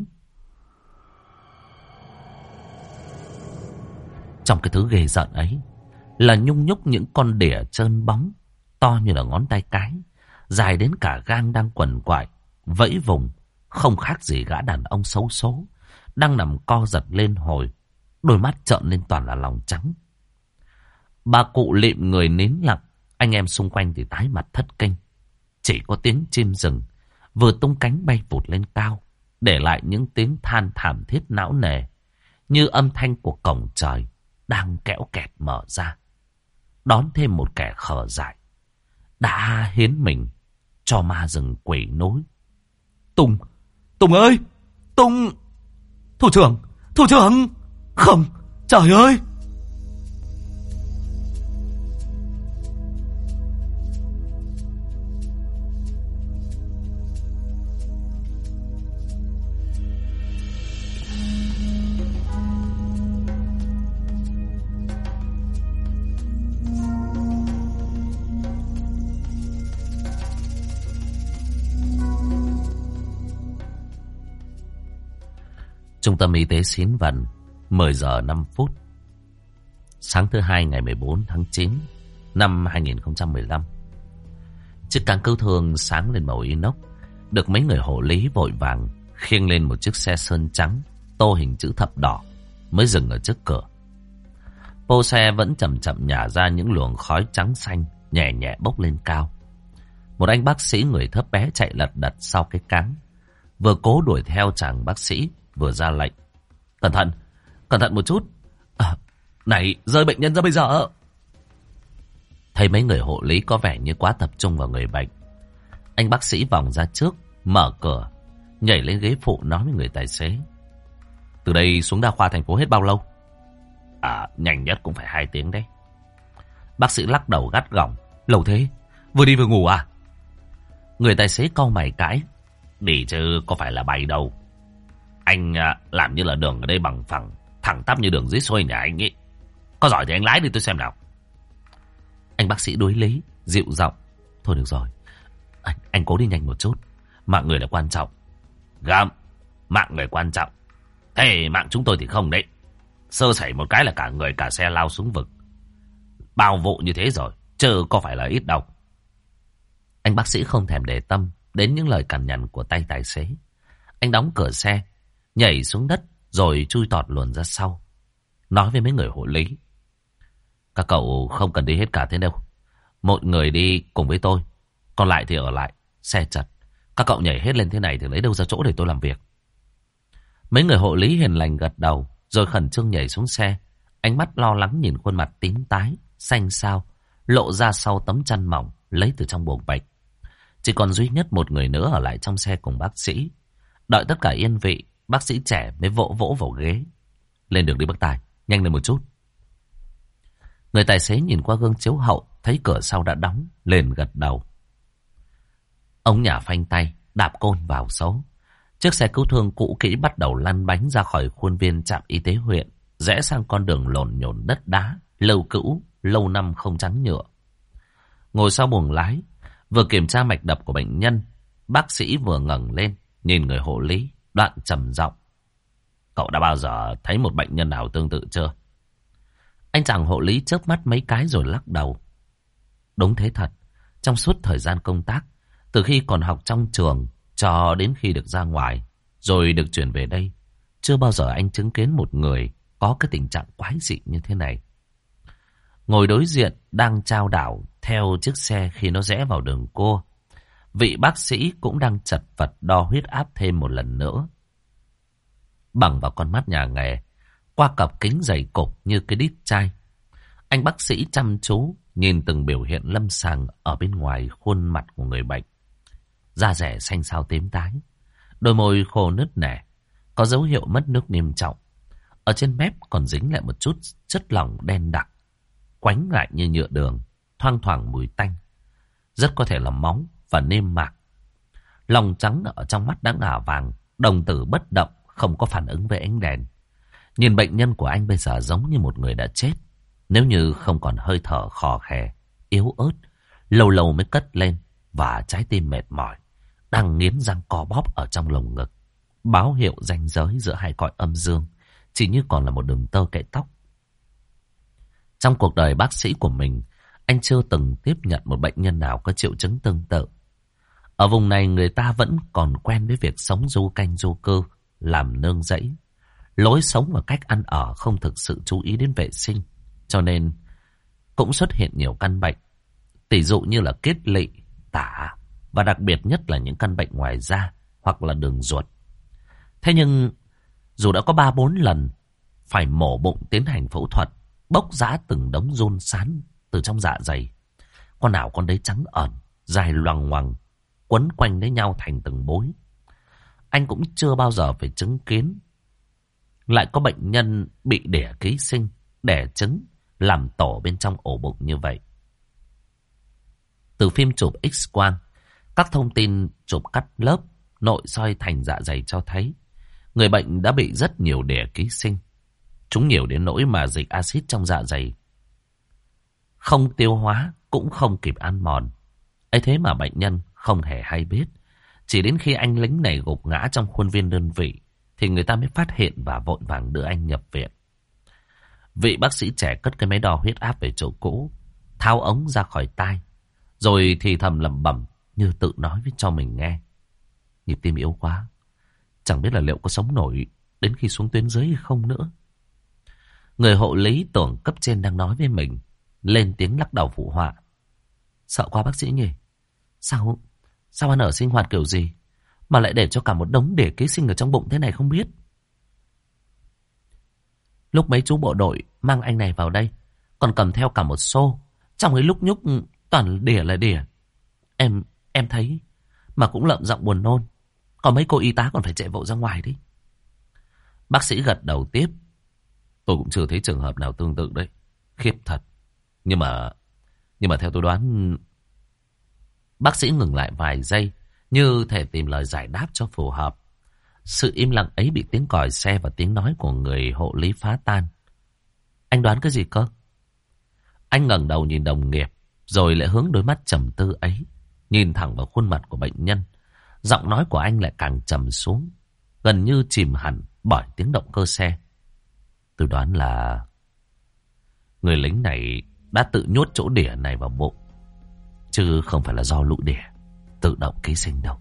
Trong cái thứ ghê rợn ấy là nhung nhúc những con đỉa trơn bóng, to như là ngón tay cái, dài đến cả gang đang quằn quại, vẫy vùng, không khác gì gã đàn ông xấu số, đang nằm co giật lên hồi, đôi mắt trợn lên toàn là lòng trắng. Bà cụ lịm người nín lặng, anh em xung quanh thì tái mặt thất kinh. Chỉ có tiếng chim rừng vừa tung cánh bay vụt lên cao, để lại những tiếng than thảm thiết não nề, như âm thanh của cổng trời đang kẽo kẹt mở ra, đón thêm một kẻ khờ dại đã hiến mình cho ma rừng quỷ núi. Tùng ơi, Tùng, thủ trưởng, không, trời ơi. Trung tâm y tế Xín Vần, 10 giờ 5 phút. Sáng thứ hai ngày 14 tháng 9 năm 2015, chiếc cáng cứu thương sáng lên màu inox được mấy người hộ lý vội vàng khiêng lên một chiếc xe sơn trắng tô hình chữ thập đỏ mới dừng ở trước cửa. Pô xe vẫn chậm chậm nhả ra những luồng khói trắng xanh nhẹ nhẹ bốc lên cao. Một anh bác sĩ người thấp bé chạy lật đật sau cái cáng, vừa cố đuổi theo chàng bác sĩ vừa ra lệnh: cẩn thận một chút. Này, rơi bệnh nhân ra bây giờ. Thấy mấy người hộ lý có vẻ như quá tập trung vào người bệnh, anh bác sĩ vòng ra trước, mở cửa, nhảy lên ghế phụ nói với người tài xế: từ đây xuống đa khoa thành phố hết bao lâu? Nhanh nhất cũng phải 2 tiếng đấy. Bác sĩ lắc đầu gắt gỏng: lâu thế, vừa đi vừa ngủ à? Người tài xế cau mày cãi: đi chứ có phải là bay đâu. Anh làm như là đường ở đây bằng phẳng, thẳng tắp như đường dưới xuôi nhà anh ấy. Có giỏi thì anh lái đi tôi xem nào. Anh bác sĩ đối lý, dịu giọng: thôi được rồi, anh cố đi nhanh một chút, mạng người là quan trọng. Gầm, mạng người quan trọng, thế mạng chúng tôi thì không đấy. Sơ sẩy một cái là cả người cả xe lao xuống vực. Bao vụ như thế rồi, chứ có phải là ít đâu. Anh bác sĩ không thèm để tâm đến những lời cằn nhằn của tay tài xế. Anh đóng cửa xe, nhảy xuống đất rồi chui tọt luồn ra sau, nói với mấy người hộ lý: các cậu không cần đi hết cả thế đâu. Một người đi cùng với tôi, còn lại thì ở lại, xe chật. Các cậu nhảy hết lên thế này thì lấy đâu ra chỗ để tôi làm việc. Mấy người hộ lý hiền lành gật đầu, rồi khẩn trương nhảy xuống xe. Ánh mắt lo lắng nhìn khuôn mặt tím tái, xanh xao, lộ ra sau tấm chăn mỏng lấy từ trong buồng bệnh. Chỉ còn duy nhất một người nữa ở lại trong xe cùng bác sĩ. Đợi tất cả yên vị, bác sĩ trẻ mới vỗ vỗ vào ghế: lên đường đi bác tài, nhanh lên một chút. Người tài xế nhìn qua gương chiếu hậu, thấy cửa sau đã đóng, liền gật đầu. Ông nhả phanh tay, đạp côn vào số. Chiếc xe cứu thương cũ kỹ bắt đầu lăn bánh ra khỏi khuôn viên trạm y tế huyện, rẽ sang con đường lổn nhổn đất đá, lâu cữu, lâu năm không chắn nhựa. Ngồi sau buồng lái, vừa kiểm tra mạch đập của bệnh nhân, bác sĩ vừa ngẩng lên, nhìn người hộ lý, đoạn trầm giọng: cậu đã bao giờ thấy một bệnh nhân nào tương tự chưa? Anh chàng hộ lý chớp mắt mấy cái rồi lắc đầu. Đúng thế thật, trong suốt thời gian công tác, từ khi còn học trong trường cho đến khi được ra ngoài, rồi được chuyển về đây, chưa bao giờ anh chứng kiến một người có cái tình trạng quái dị như thế này. Ngồi đối diện đang chao đảo theo chiếc xe khi nó rẽ vào đường cua, vị bác sĩ cũng đang chật vật đo huyết áp thêm một lần nữa. Bằng vào con mắt nhà nghề, qua cặp kính dày cộp như cái đít chai, anh bác sĩ chăm chú nhìn từng biểu hiện lâm sàng ở bên ngoài khuôn mặt của người bệnh. Da rẻ xanh xao tím tái, đôi môi khô nứt nẻ, có dấu hiệu mất nước nghiêm trọng. Ở trên mép còn dính lại một chút chất lỏng đen đặc, quánh lại như nhựa đường, thoang thoảng mùi tanh, rất có thể là máu và niêm mạc. Lòng trắng ở trong mắt đã ngả vàng, đồng tử bất động, không có phản ứng với ánh đèn. Nhìn bệnh nhân của anh bây giờ giống như một người đã chết, nếu như không còn hơi thở khò khè, yếu ớt, lâu lâu mới cất lên, và trái tim mệt mỏi đang nghiến răng co bóp ở trong lồng ngực, báo hiệu ranh giới giữa hai cõi âm dương chỉ như còn là một đường tơ kẽ tóc. Trong cuộc đời bác sĩ của mình, anh chưa từng tiếp nhận một bệnh nhân nào có triệu chứng tương tự. Ở vùng này người ta vẫn còn quen với việc sống du canh du cư, làm nương rẫy. Lối sống và cách ăn ở không thực sự chú ý đến vệ sinh, cho nên cũng xuất hiện nhiều căn bệnh, tỷ dụ như là kết lị, tả, và đặc biệt nhất là những căn bệnh ngoài da hoặc là đường ruột. Thế nhưng dù đã có 3-4 lần phải mổ bụng tiến hành phẫu thuật, bốc rã từng đống giun sán từ trong dạ dày, con nào con đấy trắng ẩn, dài loằng ngoằng, quấn quanh lấy nhau thành từng bối, anh cũng chưa bao giờ phải chứng kiến lại có bệnh nhân bị đẻ ký sinh, đẻ trứng, làm tổ bên trong ổ bụng như vậy. Từ phim chụp X-quang, các thông tin chụp cắt lớp, nội soi thành dạ dày cho thấy người bệnh đã bị rất nhiều đẻ ký sinh. Chúng nhiều đến nỗi mà dịch axit trong dạ dày không tiêu hóa, cũng không kịp ăn mòn. Ấy thế mà bệnh nhân không hề hay biết. Chỉ đến khi anh lính này gục ngã trong khuôn viên đơn vị thì người ta mới phát hiện và vội vàng đưa anh nhập viện. Vị bác sĩ trẻ cất cái máy đo huyết áp về chỗ cũ, tháo ống ra khỏi tai, rồi thì thầm lẩm bẩm như tự nói với cho mình nghe. Nhịp tim yếu quá, chẳng biết là liệu có sống nổi đến khi xuống tuyến dưới hay không nữa. Người hộ lý tưởng cấp trên đang nói với mình, lên tiếng lắc đầu phụ họa. Sợ quá bác sĩ nhỉ? Sao ăn ở sinh hoạt kiểu gì mà lại để cho cả một đống đỉa ký sinh ở trong bụng thế này không biết? Lúc mấy chú bộ đội mang anh này vào đây, còn cầm theo cả một xô, trong ấy lúc nhúc toàn đỉa là đỉa. Em thấy mà cũng lợm giọng buồn nôn. Còn mấy cô y tá còn phải chạy vội ra ngoài đi. Bác sĩ gật đầu tiếp. Tôi cũng chưa thấy trường hợp nào tương tự đấy. Khiếp thật. Nhưng mà theo tôi đoán... Bác sĩ ngừng lại vài giây, như thể tìm lời giải đáp cho phù hợp. Sự im lặng ấy bị tiếng còi xe và tiếng nói của người hộ lý phá tan. Anh đoán cái gì cơ? Anh ngẩng đầu nhìn đồng nghiệp, rồi lại hướng đôi mắt trầm tư ấy, nhìn thẳng vào khuôn mặt của bệnh nhân. Giọng nói của anh lại càng trầm xuống, gần như chìm hẳn bởi tiếng động cơ xe. Tôi đoán là người lính này đã tự nhốt chỗ đỉa này vào bụng, chứ không phải là do lũ đỉa tự động ký sinh đâu.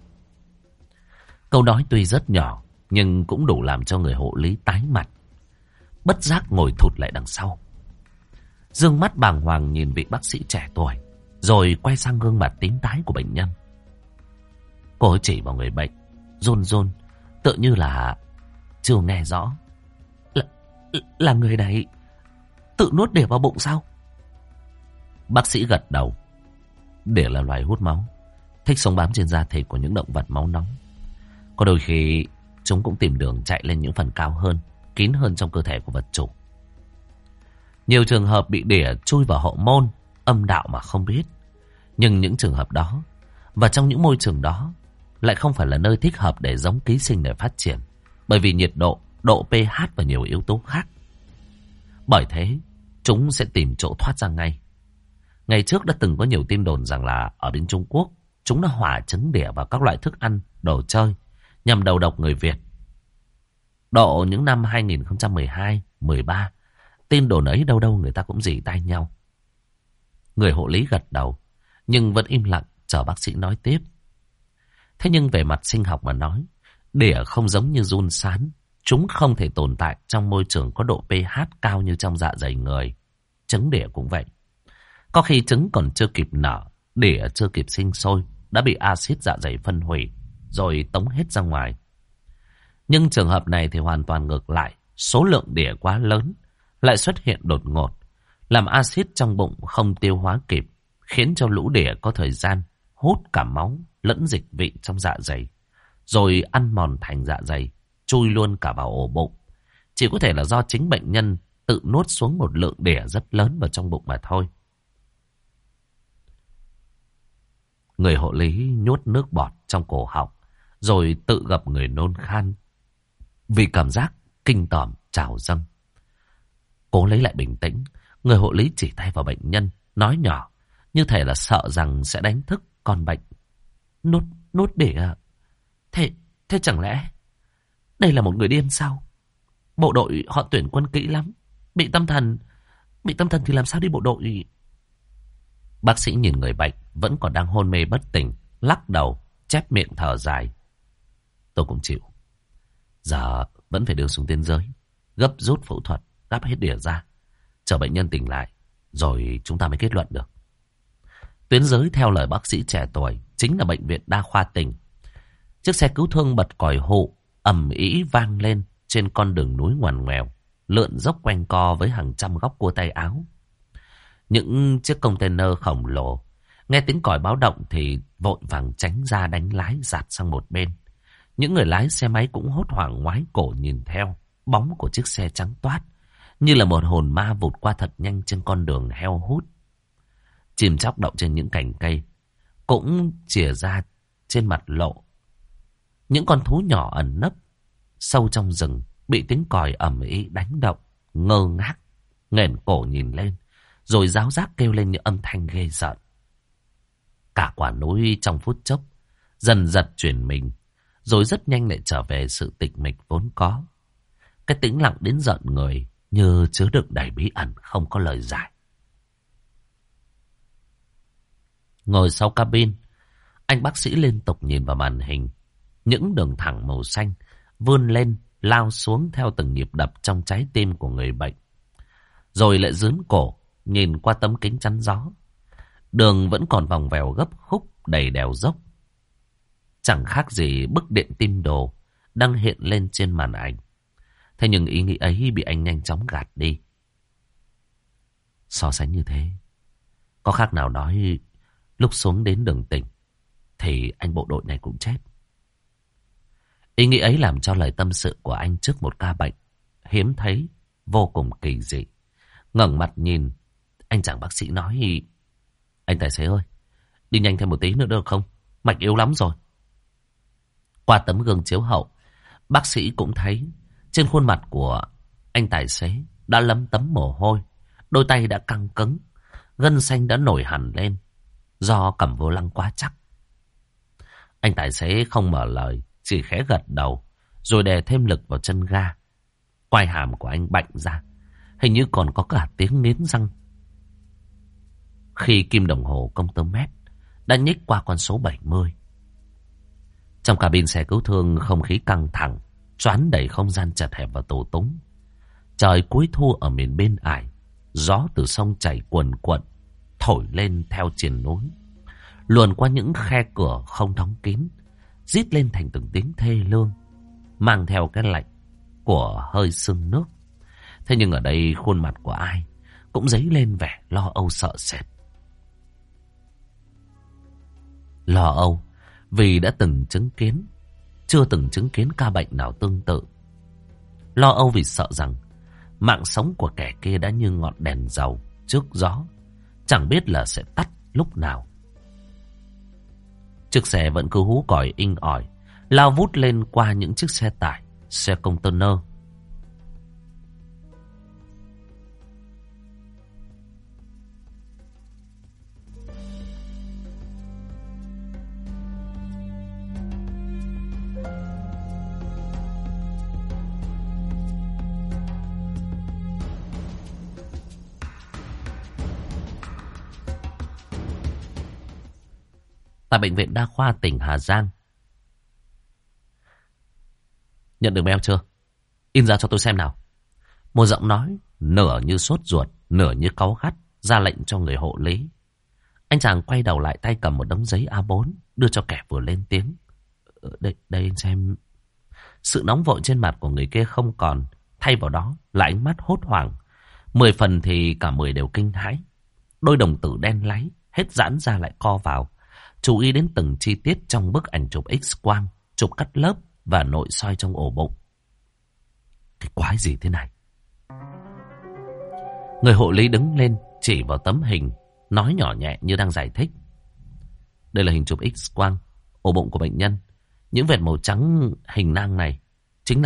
Câu nói tuy rất nhỏ, nhưng cũng đủ làm cho người hộ lý tái mặt, bất giác ngồi thụt lại đằng sau. Dương mắt bàng hoàng nhìn vị bác sĩ trẻ tuổi, rồi quay sang gương mặt tím tái của bệnh nhân. Cô ấy chỉ vào người bệnh, run run, tựa như là chưa nghe rõ. Là người này tự nuốt đỉa vào bụng sao? Bác sĩ gật đầu. Đỉa là loài hút máu, thích sống bám trên da thịt của những động vật máu nóng. Có đôi khi chúng cũng tìm đường chạy lên những phần cao hơn, kín hơn trong cơ thể của vật chủ. Nhiều trường hợp bị đỉa chui vào hậu môn, âm đạo mà không biết. Nhưng những trường hợp đó, và trong những môi trường đó, lại không phải là nơi thích hợp để giống ký sinh để phát triển. Bởi vì nhiệt độ, độ pH và nhiều yếu tố khác. Bởi thế, chúng sẽ tìm chỗ thoát ra ngay. Ngày trước đã từng có nhiều tin đồn rằng là ở bên Trung Quốc, chúng đã hỏa trứng đỉa vào các loại thức ăn, đồ chơi, nhằm đầu độc người Việt. Độ những năm 2012, 13, tin đồn ấy đâu đâu người ta cũng rỉ tai nhau. Người hộ lý gật đầu, nhưng vẫn im lặng chờ bác sĩ nói tiếp. Thế nhưng về mặt sinh học mà nói, đỉa không giống như giun sán. Chúng không thể tồn tại trong môi trường có độ pH cao như trong dạ dày người. Trứng đỉa cũng vậy. Có khi trứng còn chưa kịp nở, đỉa chưa kịp sinh sôi, đã bị axit dạ dày phân hủy, rồi tống hết ra ngoài. Nhưng trường hợp này thì hoàn toàn ngược lại. Số lượng đỉa quá lớn, lại xuất hiện đột ngột, làm axit trong bụng không tiêu hóa kịp, khiến cho lũ đỉa có thời gian hút cả máu lẫn dịch vị trong dạ dày, rồi ăn mòn thành dạ dày, chui luôn cả vào ổ bụng. Chỉ có thể là do chính bệnh nhân tự nuốt xuống một lượng đỉa rất lớn vào trong bụng mà thôi. Người hộ lý nhốt nước bọt trong cổ họng, rồi tự gập người nôn khan, vì cảm giác kinh tởm trào dâng. Cố lấy lại bình tĩnh, người hộ lý chỉ tay vào bệnh nhân, nói nhỏ, như thể là sợ rằng sẽ đánh thức con bệnh. Nuốt đỉa. Thế chẳng lẽ đây là một người điên sao? Bộ đội họ tuyển quân kỹ lắm. Bị tâm thần thì làm sao đi bộ đội? Bác sĩ nhìn người bệnh vẫn còn đang hôn mê bất tỉnh, lắc đầu, chép miệng thở dài. Tôi cũng chịu. Giờ vẫn phải đưa xuống tuyến dưới, gấp rút phẫu thuật, gắp hết đỉa ra, chờ bệnh nhân tỉnh lại, rồi chúng ta mới kết luận được. Tuyến dưới theo lời bác sĩ trẻ tuổi chính là bệnh viện đa khoa tỉnh. Chiếc xe cứu thương bật còi hụ, ầm ĩ vang lên trên con đường núi ngoằn ngoèo, lượn dốc quanh co với hàng trăm góc cua tay áo. Những chiếc container khổng lồ nghe tiếng còi báo động thì vội vàng tránh ra đánh lái giạt sang một bên. Những người lái xe máy cũng hốt hoảng ngoái cổ nhìn theo bóng của chiếc xe trắng toát, như là một hồn ma vụt qua thật nhanh trên con đường heo hút. Chim chóc đậu trên những cành cây cũng chìa ra trên mặt lộ. Những con thú nhỏ ẩn nấp sâu trong rừng bị tiếng còi ầm ĩ đánh động, ngơ ngác, nghển cổ nhìn lên, rồi ráo rác kêu lên những âm thanh ghê rợn. Cả quả núi trong phút chốc dần dật chuyển mình, rồi rất nhanh lại trở về sự tịch mịch vốn có. Cái tĩnh lặng đến giận người như chứa đựng đầy bí ẩn không có lời giải. Ngồi sau cabin, anh bác sĩ liên tục nhìn vào màn hình. Những đường thẳng màu xanh vươn lên, lao xuống theo từng nhịp đập trong trái tim của người bệnh. Rồi lại dướn cổ, nhìn qua tấm kính chắn gió. Đường vẫn còn vòng vèo gấp khúc đầy đèo dốc. Chẳng khác gì bức điện tim đồ đang hiện lên trên màn ảnh. Thế nhưng ý nghĩ ấy bị anh nhanh chóng gạt đi. So sánh như thế, có khác nào nói lúc xuống đến đường tỉnh thì anh bộ đội này cũng chết. Ý nghĩ ấy làm cho lời tâm sự của anh trước một ca bệnh hiếm thấy, vô cùng kỳ dị. Ngẩng mặt nhìn, anh chàng bác sĩ nói: anh tài xế ơi, đi nhanh thêm một tí nữa được không? Mạch yếu lắm rồi. Qua tấm gương chiếu hậu, bác sĩ cũng thấy trên khuôn mặt của anh tài xế đã lấm tấm mồ hôi, đôi tay đã căng cứng, gân xanh đã nổi hẳn lên do cầm vô lăng quá chắc. Anh tài xế không mở lời, chỉ khẽ gật đầu, rồi đè thêm lực vào chân ga. Quai hàm của anh bạnh ra, hình như còn có cả tiếng nghiến răng. Khi kim đồng hồ công tơ mét đã nhích qua con số 70. Trong cabin xe cứu thương, không khí căng thẳng, choán đầy không gian chật hẹp và tù túng. Trời cuối thu ở miền bên ải, gió từ sông chảy cuồn cuộn, thổi lên theo triền núi, luồn qua những khe cửa không đóng kín, rít lên thành từng tiếng thê lương, mang theo cái lạnh của hơi sương nước. Thế nhưng ở đây khuôn mặt của ai cũng dấy lên vẻ lo âu sợ sệt. Lo âu vì đã từng chứng kiến, chưa từng chứng kiến ca bệnh nào tương tự. Lo âu vì sợ rằng mạng sống của kẻ kia đã như ngọn đèn dầu trước gió, chẳng biết là sẽ tắt lúc nào. Chiếc xe vẫn cứ hú còi inh ỏi, lao vút lên qua những chiếc xe tải, xe container. Tại bệnh viện đa khoa tỉnh Hà Giang. Nhận được mail chưa? In ra cho tôi xem nào. Một giọng nói nửa như sốt ruột, nửa như cáu gắt ra lệnh cho người hộ lý. Anh chàng quay đầu lại, tay cầm một đống giấy A4 đưa cho kẻ vừa lên tiếng. Đây anh xem. Sự nóng vội trên mặt của người kia không còn, thay vào đó là ánh mắt hốt hoảng. 10 phần thì cả 10 đều kinh hãi. Đôi đồng tử đen láy hết giãn ra lại co vào, chú ý đến từng chi tiết trong bức ảnh chụp X-quang, chụp cắt lớp và nội soi trong ổ bụng. Cái quái gì thế này? Người hộ lý đứng lên, chỉ vào tấm hình, nói nhỏ nhẹ như đang giải thích. Đây là hình chụp X-quang, ổ bụng của bệnh nhân. Những vệt màu trắng hình nang này chính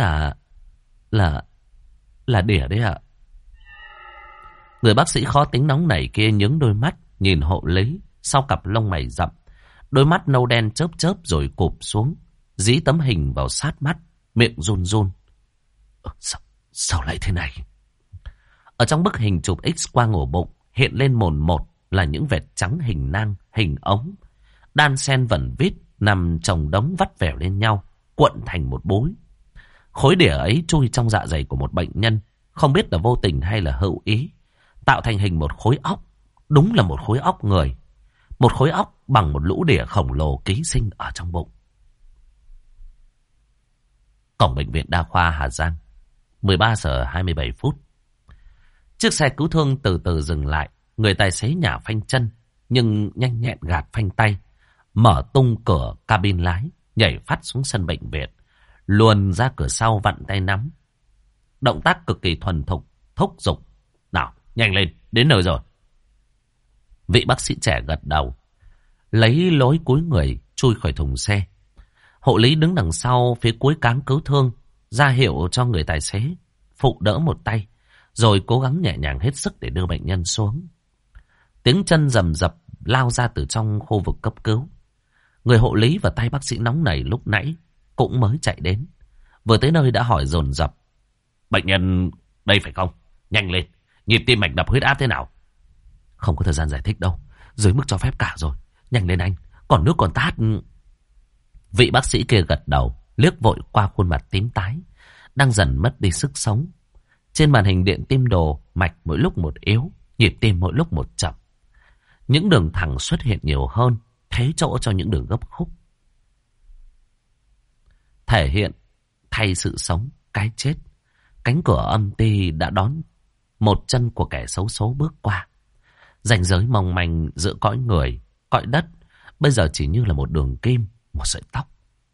là đỉa đấy ạ. Người bác sĩ khó tính nóng nảy kia nhướng đôi mắt nhìn hộ lý, sau cặp lông mày rậm, đôi mắt nâu đen chớp chớp rồi cụp xuống, dí tấm hình vào sát mắt, miệng run run. Sao lại thế này? Ở trong bức hình chụp X-quang ổ bụng hiện lên mồn một là những vệt trắng hình nang, hình ống, đan xen vẩn vít nằm chồng đống vắt vẻo lên nhau, cuộn thành một bối. Khối đỉa ấy chui trong dạ dày của một bệnh nhân, không biết là vô tình hay là hữu ý, tạo thành hình một khối óc. Đúng là một khối óc người, một khối óc bằng một lũ đỉa khổng lồ ký sinh ở trong bụng. Cổng bệnh viện đa khoa Hà Giang, 13 giờ 27 phút. Chiếc xe cứu thương từ từ dừng lại. Người tài xế nhả phanh chân, nhưng nhanh nhẹn gạt phanh tay, mở tung cửa cabin lái, nhảy phát xuống sân bệnh viện, luồn ra cửa sau vặn tay nắm. Động tác cực kỳ thuần thục, thúc giục. Nào, nhanh lên, đến nơi rồi. Vị bác sĩ trẻ gật đầu, lấy lối cúi người chui khỏi thùng xe. Hộ lý đứng đằng sau phía cuối cáng cứu thương, ra hiệu cho người tài xế phụ đỡ một tay, rồi cố gắng nhẹ nhàng hết sức để đưa bệnh nhân xuống. Tiếng chân rầm rập lao ra từ trong khu vực cấp cứu. Người hộ lý và tay bác sĩ nóng nảy lúc nãy cũng mới chạy đến, vừa tới nơi đã hỏi dồn dập. Bệnh nhân đây phải không? Nhanh lên, nhịp tim mạch đập huyết áp thế nào? Không có thời gian giải thích đâu, dưới mức cho phép cả rồi. Nhanh lên anh, còn nước còn tát. Vị bác sĩ kia gật đầu, liếc vội qua khuôn mặt tím tái, đang dần mất đi sức sống. Trên màn hình điện tim đồ, mạch mỗi lúc một yếu, nhịp tim mỗi lúc một chậm. Những đường thẳng xuất hiện nhiều hơn, thế chỗ cho những đường gấp khúc. Thể hiện thay sự sống, cái chết. Cánh cửa âm ti đã đón một chân của kẻ xấu số bước qua. Ranh giới mong manh giữa cõi người, cõi đất, bây giờ chỉ như là một đường kim, một sợi tóc.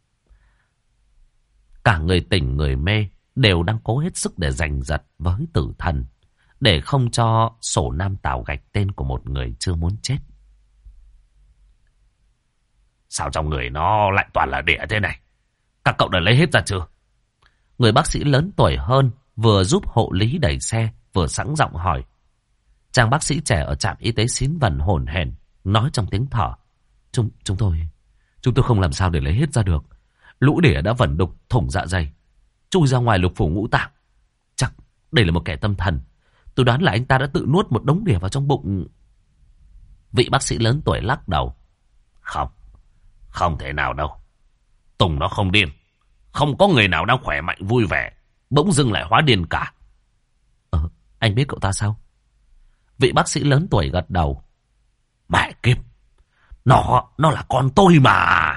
Cả người tỉnh người mê đều đang cố hết sức để giành giật với tử thần, để không cho sổ nam tảo gạch tên của một người chưa muốn chết. Sao trong người nó lại toàn là đĩa thế này? Các cậu đã lấy hết ra chưa? Người bác sĩ lớn tuổi hơn vừa giúp hộ lý đẩy xe, vừa sẵn giọng hỏi. Chàng bác sĩ trẻ ở trạm y tế Xín Vần hổn hển nói trong tiếng thở. Chúng tôi không làm sao để lấy hết ra được. Lũ đĩa đã vẩn đục thủng dạ dày, chui ra ngoài lục phủ ngũ tạng. Chắc đây là một kẻ tâm thần. Tôi đoán là anh ta đã tự nuốt một đống đĩa vào trong bụng. Vị bác sĩ lớn tuổi lắc đầu. Không thể nào đâu. Tùng nó không điên. Không có người nào đang khỏe mạnh vui vẻ bỗng dưng lại hóa điên cả. Anh biết cậu ta sao? Vị bác sĩ lớn tuổi gật đầu. Mẹ kiếp, nó là con tôi mà.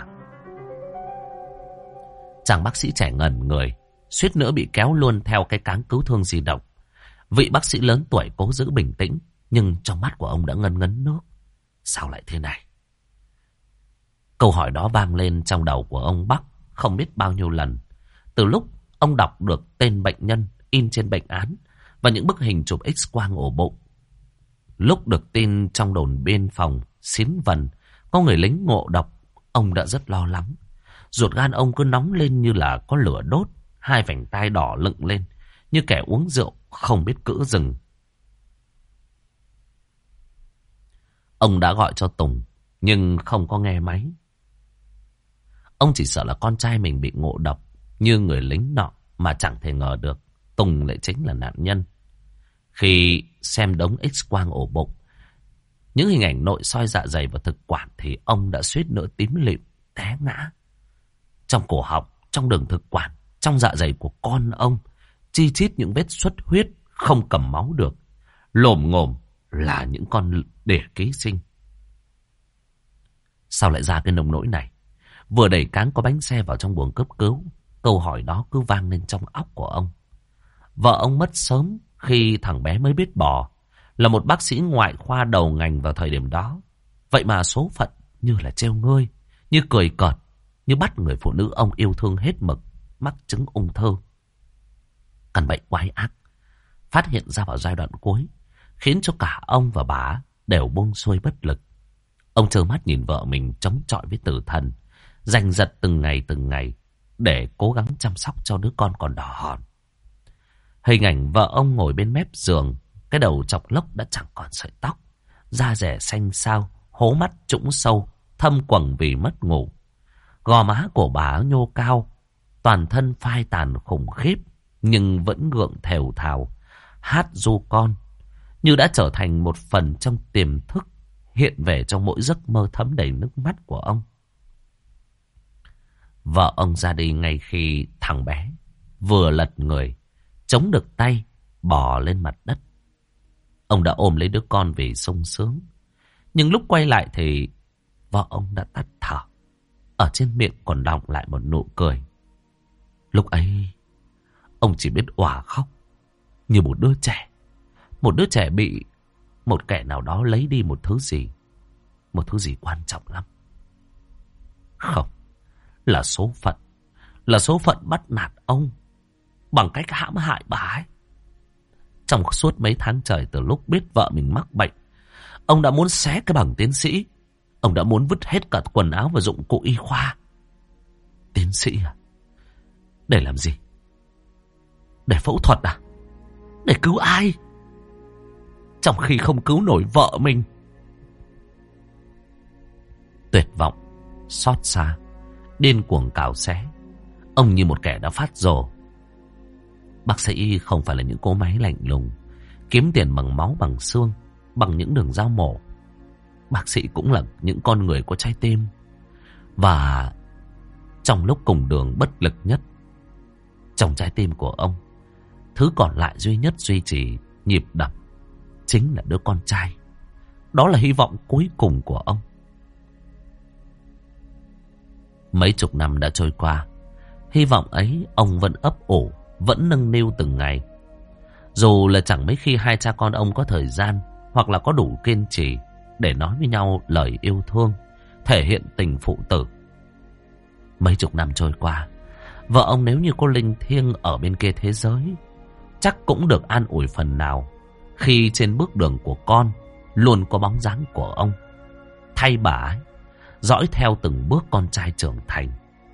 Chàng bác sĩ trẻ ngẩn người, suýt nữa bị kéo luôn theo cái cáng cứu thương di động. Vị bác sĩ lớn tuổi cố giữ bình tĩnh, nhưng trong mắt của ông đã ngấn ngấn nước. Sao lại thế này? Câu hỏi đó vang lên trong đầu của ông Bắc không biết bao nhiêu lần. Từ lúc ông đọc được tên bệnh nhân in trên bệnh án và những bức hình chụp X-quang ổ bụng. Lúc được tin trong đồn biên phòng Xín Vần có người lính ngộ độc, ông đã rất lo lắng. Ruột gan ông cứ nóng lên như là có lửa đốt, hai vành tai đỏ lựng lên như kẻ uống rượu không biết cữ dừng. Ông đã gọi cho Tùng nhưng không có nghe máy. Ông chỉ sợ là con trai mình bị ngộ độc như người lính nọ, mà chẳng thể ngờ được Tùng lại chính là nạn nhân. Khi xem đống X-quang ổ bụng, những hình ảnh nội soi dạ dày và thực quản, thì ông đã suýt nữa tím lịm té ngã. Trong cổ họng, trong đường thực quản, trong dạ dày của con ông, chi chít những vết xuất huyết không cầm máu được, lồm ngồm là những con đỉa ký sinh. Sao lại ra cái nông nỗi này? Vừa đẩy cáng có bánh xe vào trong buồng cấp cứu, câu hỏi đó cứ vang lên trong óc của ông. Vợ ông mất sớm khi thằng bé mới biết bò, là một bác sĩ ngoại khoa đầu ngành vào thời điểm đó. Vậy mà số phận như là trêu ngươi, như cười cợt, như bắt người phụ nữ ông yêu thương hết mực mắc chứng ung thư. Căn bệnh quái ác phát hiện ra vào giai đoạn cuối, khiến cho cả ông và bà đều buông xuôi bất lực. Ông trơ mắt nhìn vợ mình chống chọi với tử thần, giành giật từng ngày để cố gắng chăm sóc cho đứa con còn đỏ hòn. Hình ảnh vợ ông ngồi bên mép giường, cái đầu chọc lốc đã chẳng còn sợi tóc, da rẻ xanh xao, hố mắt trũng sâu, thâm quầng vì mất ngủ. Gò má của bà nhô cao, toàn thân phai tàn khủng khiếp, nhưng vẫn gượng thều thào, hát ru con, như đã trở thành một phần trong tiềm thức, hiện về trong mỗi giấc mơ thấm đầy nước mắt của ông. Vợ ông ra đi ngay khi thằng bé vừa lật người, chống được tay, bò lên mặt đất. Ông đã ôm lấy đứa con vì sung sướng. Nhưng lúc quay lại thì vợ ông đã tắt thở. Ở trên miệng còn đọng lại một nụ cười. Lúc ấy, ông chỉ biết òa khóc như một đứa trẻ. Một đứa trẻ bị một kẻ nào đó lấy đi một thứ gì. Một thứ gì quan trọng lắm. Không, là số phận. Là số phận bắt nạt ông bằng cách hãm hại bà ấy. Trong suốt mấy tháng trời từ lúc biết vợ mình mắc bệnh, ông đã muốn xé cái bằng tiến sĩ. Ông đã muốn vứt hết cả quần áo và dụng cụ y khoa. Tiến sĩ à? Để làm gì? Để phẫu thuật à? Để cứu ai? Trong khi không cứu nổi vợ mình. Tuyệt vọng, xót xa, điên cuồng cào xé. Ông như một kẻ đã phát rồ. Bác sĩ không phải là những cỗ máy lạnh lùng, kiếm tiền bằng máu bằng xương, bằng những đường dao mổ. Bác sĩ cũng là những con người có trái tim. Và trong lúc cùng đường bất lực nhất, trong trái tim của ông, thứ còn lại duy nhất duy trì nhịp đập chính là đứa con trai. Đó là hy vọng cuối cùng của ông. Mấy chục năm đã trôi qua, hy vọng ấy ông vẫn ấp ủ, vẫn nâng niu từng ngày. Dù là chẳng mấy khi hai cha con ông có thời gian hoặc là có đủ kiên trì để nói với nhau lời yêu thương, thể hiện tình phụ tử. Mấy chục năm trôi qua, vợ ông nếu như có linh thiêng ở bên kia thế giới, chắc cũng được an ủi phần nào khi trên bước đường của con luôn có bóng dáng của ông, thay bà ấy dõi theo từng bước con trai trưởng thành.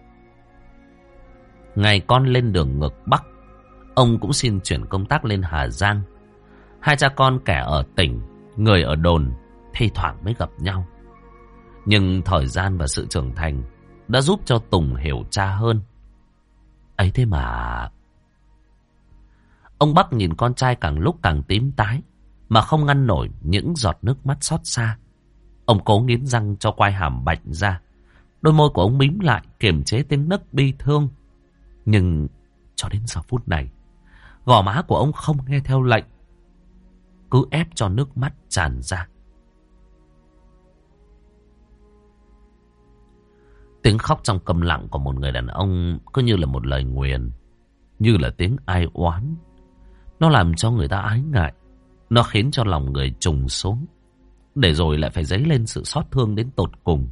Ngày con lên đường ngược Bắc, ông cũng xin chuyển công tác lên Hà Giang. Hai cha con kẻ ở tỉnh, người ở đồn, thi thoảng mới gặp nhau. Nhưng thời gian và sự trưởng thành đã giúp cho Tùng hiểu cha hơn. Ấy thế mà ông Bắc nhìn con trai càng lúc càng tím tái, mà không ngăn nổi những giọt nước mắt xót xa. Ông cố nghiến răng cho quai hàm bạch ra. Đôi môi của ông mím lại kiềm chế tiếng nấc bi thương. Nhưng cho đến giờ phút này, gò má của ông không nghe theo lệnh, cứ ép cho nước mắt tràn ra. Tiếng khóc trong câm lặng của một người đàn ông cứ như là một lời nguyền, như là tiếng ai oán. Nó làm cho người ta ái ngại, nó khiến cho lòng người trùng xuống, để rồi lại phải dấy lên sự xót thương đến tột cùng.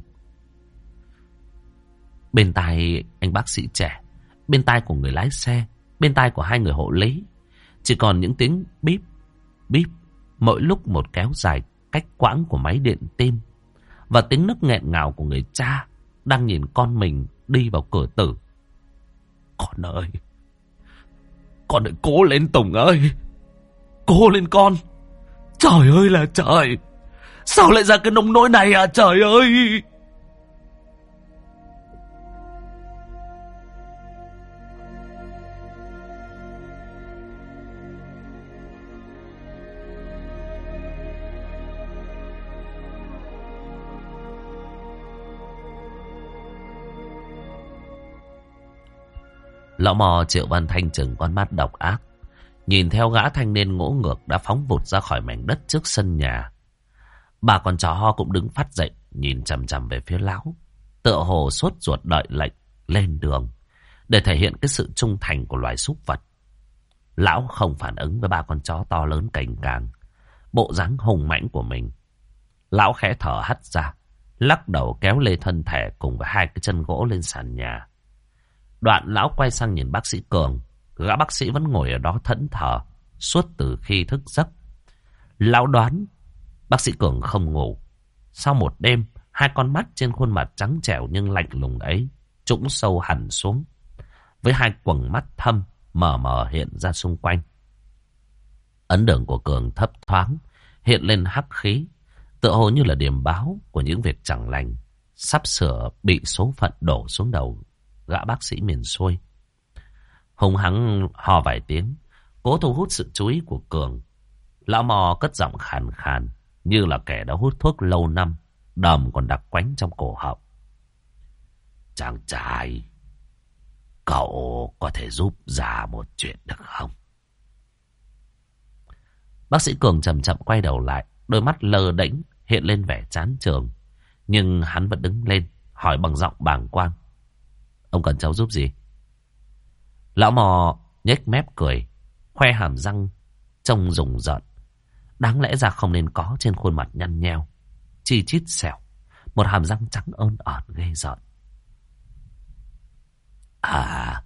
Bên tai anh bác sĩ trẻ, bên tai của người lái xe, bên tai của hai người hộ lý, chỉ còn những tiếng bíp, bíp, mỗi lúc một kéo dài cách quãng của máy điện tim, và tiếng nấc nghẹn ngào của người cha đang nhìn con mình đi vào cửa tử. Con ơi, cố lên Tùng ơi, cố lên con. Trời ơi là trời, sao lại ra cái nông nỗi này à trời ơi. Lão mò Triệu Văn Thanh trừng con mắt độc ác, nhìn theo gã thanh niên ngỗ ngược đã phóng vụt ra khỏi mảnh đất trước sân nhà. Bà con chó ho cũng đứng phát dậy, nhìn chằm chằm về phía lão, tựa hồ sốt ruột đợi lệnh lên đường để thể hiện cái sự trung thành của loài súc vật. Lão không phản ứng với ba con chó to lớn cành càng, bộ dáng hùng mãnh của mình. Lão khẽ thở hắt ra, lắc đầu kéo lê thân thể cùng với hai cái chân gỗ lên sàn nhà. Đoạn lão quay sang nhìn bác sĩ Cường. Gã bác sĩ vẫn ngồi ở đó thẫn thờ suốt từ khi thức giấc. Lão đoán bác sĩ Cường không ngủ. Sau một đêm, hai con mắt trên khuôn mặt trắng trẻo nhưng lạnh lùng ấy trũng sâu hẳn xuống, với hai quầng mắt thâm mờ mờ hiện ra xung quanh. Ấn đường của Cường thấp thoáng hiện lên hắc khí, tựa hồ như là điềm báo của những việc chẳng lành sắp sửa bị số phận đổ xuống đầu gã bác sĩ miền xuôi. Hùng hắng hò vài tiếng, cố thu hút sự chú ý của Cường. Lão mò cất giọng khàn khàn, như là kẻ đã hút thuốc lâu năm, đờm còn đặc quánh trong cổ họng. Chàng trai, cậu có thể giúp già một chuyện được không? Bác sĩ Cường chậm chậm quay đầu lại, đôi mắt lơ đễnh hiện lên vẻ chán chường, nhưng hắn vẫn đứng lên, hỏi bằng giọng bàng quang. Ông cần cháu giúp gì? Lão mò nhếch mép cười, khoe hàm răng trông rùng rợn, đáng lẽ ra không nên có trên khuôn mặt nhăn nheo, chi chít xẻo, một hàm răng trắng ơn ởn ghê rợn. À,